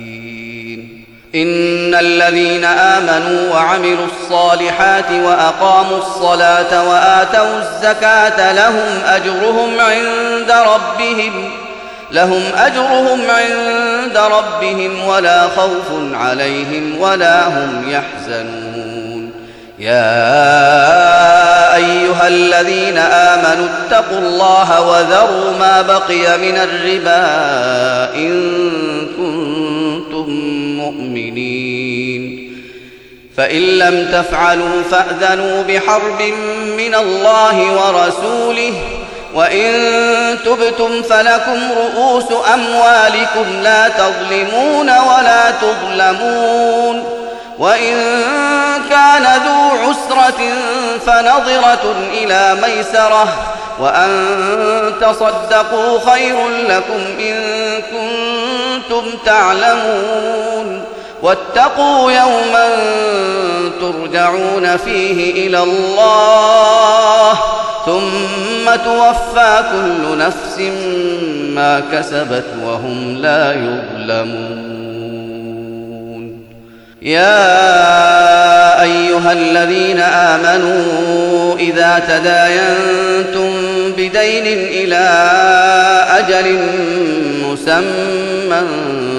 إن الذين آمنوا وعملوا الصالحات وأقاموا الصلاة وآتوا الزكاة لهم أجرهم عند ربهم لهم أجرهم عند ربهم ولا خوف عليهم ولا هم يحزنون. يا أيها الذين آمنوا اتقوا الله وذروا ما بقي من الربا إن كنتم مؤمنين فإن لم تفعلوا فأذنوا بحرب من الله ورسوله وإن تبتم فلكم رؤوس أموالكم لا تظلمون ولا تظلمون. وإن كان ذو عسرة فنظرة إلى ميسرة وأن تصدقوا خير لكم إن كنتم تعلمون. واتقوا يوما ترجعون فيه إلى الله ثم توفى كل نفس ما كسبت وهم لا يظلمون. يا أيها الذين آمنوا إذا تداينتم بدين إلى أجل مسمى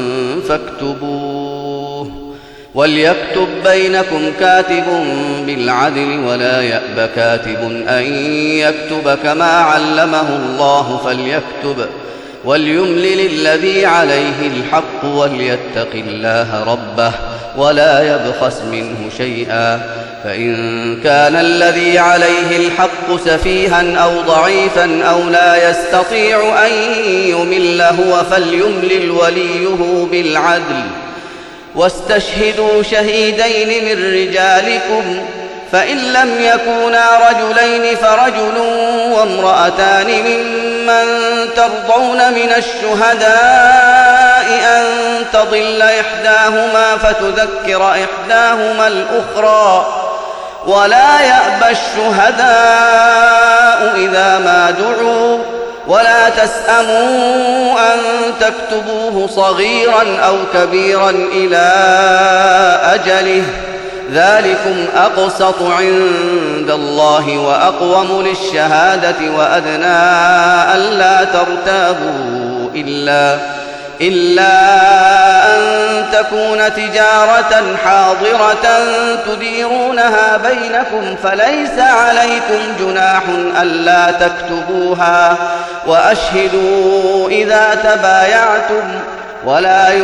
فاكتبوه، وليكتب بينكم كاتب بالعدل ولا يأب كاتب أن يكتب كما علمه الله فليكتب، وليملل الذي عليه الحق وليتق الله ربه ولا يبخس منه شيئا، فإن كان الذي عليه الحق سفيها أو ضعيفا أو لا يستطيع أن يمل هو فليملل وليه بالعدل، واستشهدوا شهيدين من رجالكم، فإن لم يكونا رجلين فرجل وامرأتان ممن ترضون من الشهداء أن تضل إحداهما فتذكر إحداهما الأخرى، ولا يأبى الشهداء إذا ما دعوا، ولا تسأموا أن تكتبوه صغيرا أو كبيرا إلى أجله، ذلكم أقسط عند الله وأقوم للشهادة وأدنى ألا ترتابوا إلا, إلا أن تكون تجارة حاضرة تديرونها بينكم فليس عليكم جناح ألا تكتبوها، وأشهدوا إذا تبايعتم، ولا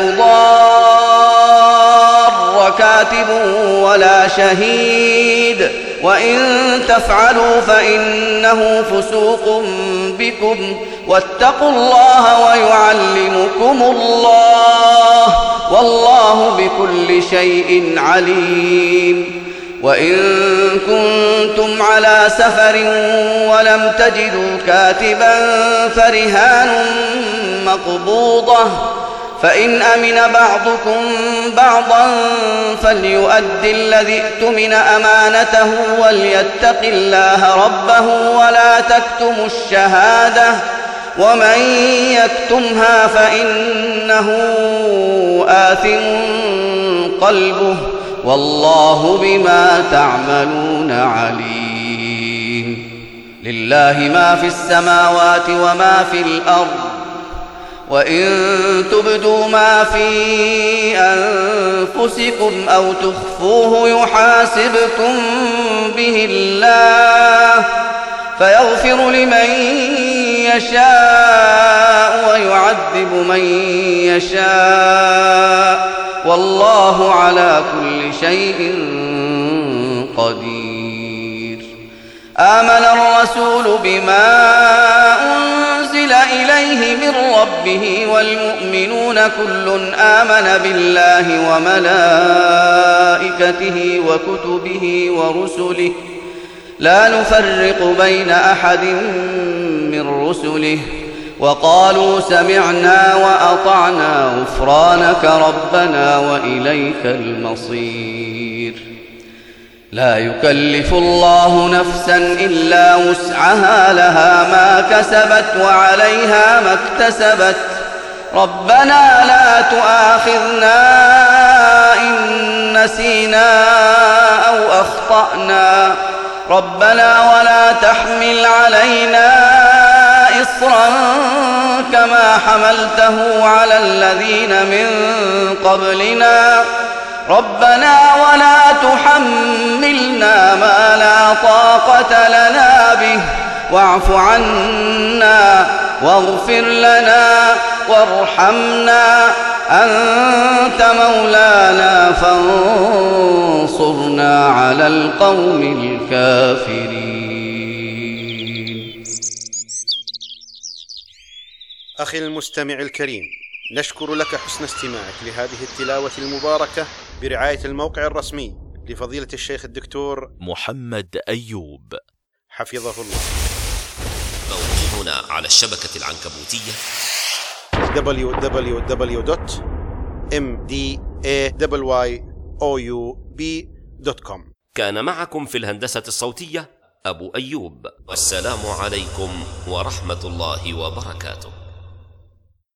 يضار كاتب ولا شهيد، وإن تفعلوا فإنه فسوق بكم، واتقوا الله ويعلمكم الله والله بكل شيء عليم. وإن كنتم على سفر ولم تجدوا كاتبا فرهان مقبوضة، فإن أمن بعضكم بعضا فليؤد الذي اؤتمن أمانته وليتق الله ربه ولا تكتموا الشهادة، ومن يكتمها فإنه آثم قلبه والله بما تعملون عليم. لله ما في السماوات وما في الأرض، وإن تبدوا ما في أنفسكم أو تخفوه يحاسبكم به الله فيغفر لمن يشاء ويعذب من يشاء والله على كل شيء قدير. آمن الرسول بما أنزل إليه من ربه والمؤمنون كل آمن بالله وملائكته وكتبه ورسله لا نفرق بين أحد من رسله وقالوا سمعنا وأطعنا غفرانك ربنا وإليك المصير. لا يكلف الله نفسا إلا وسعها لها ما كسبت وعليها ما اكتسبت ربنا لا تؤاخذنا إن نسينا أو أخطأنا ربنا ولا تحمل علينا إصرا كما حملته على الذين من قبلنا ربنا ولا تحملنا ما لا طاقة لنا به واعف عنا واغفر لنا وارحمنا أنت مولانا فانصرنا على القوم الكافرين. أخي المستمع الكريم، نشكر لك حسن استماعك لهذه التلاوة المباركة برعاية الموقع الرسمي لفضيلة الشيخ الدكتور محمد أيوب حفظه الله. موقعنا على الشبكة العنكبوتية دبليو دبليو دبليو دوت إم دي إيه واي أو يو بي دوت كوم. كان معكم في الهندسة الصوتية أبو أيوب، والسلام عليكم ورحمة الله وبركاته.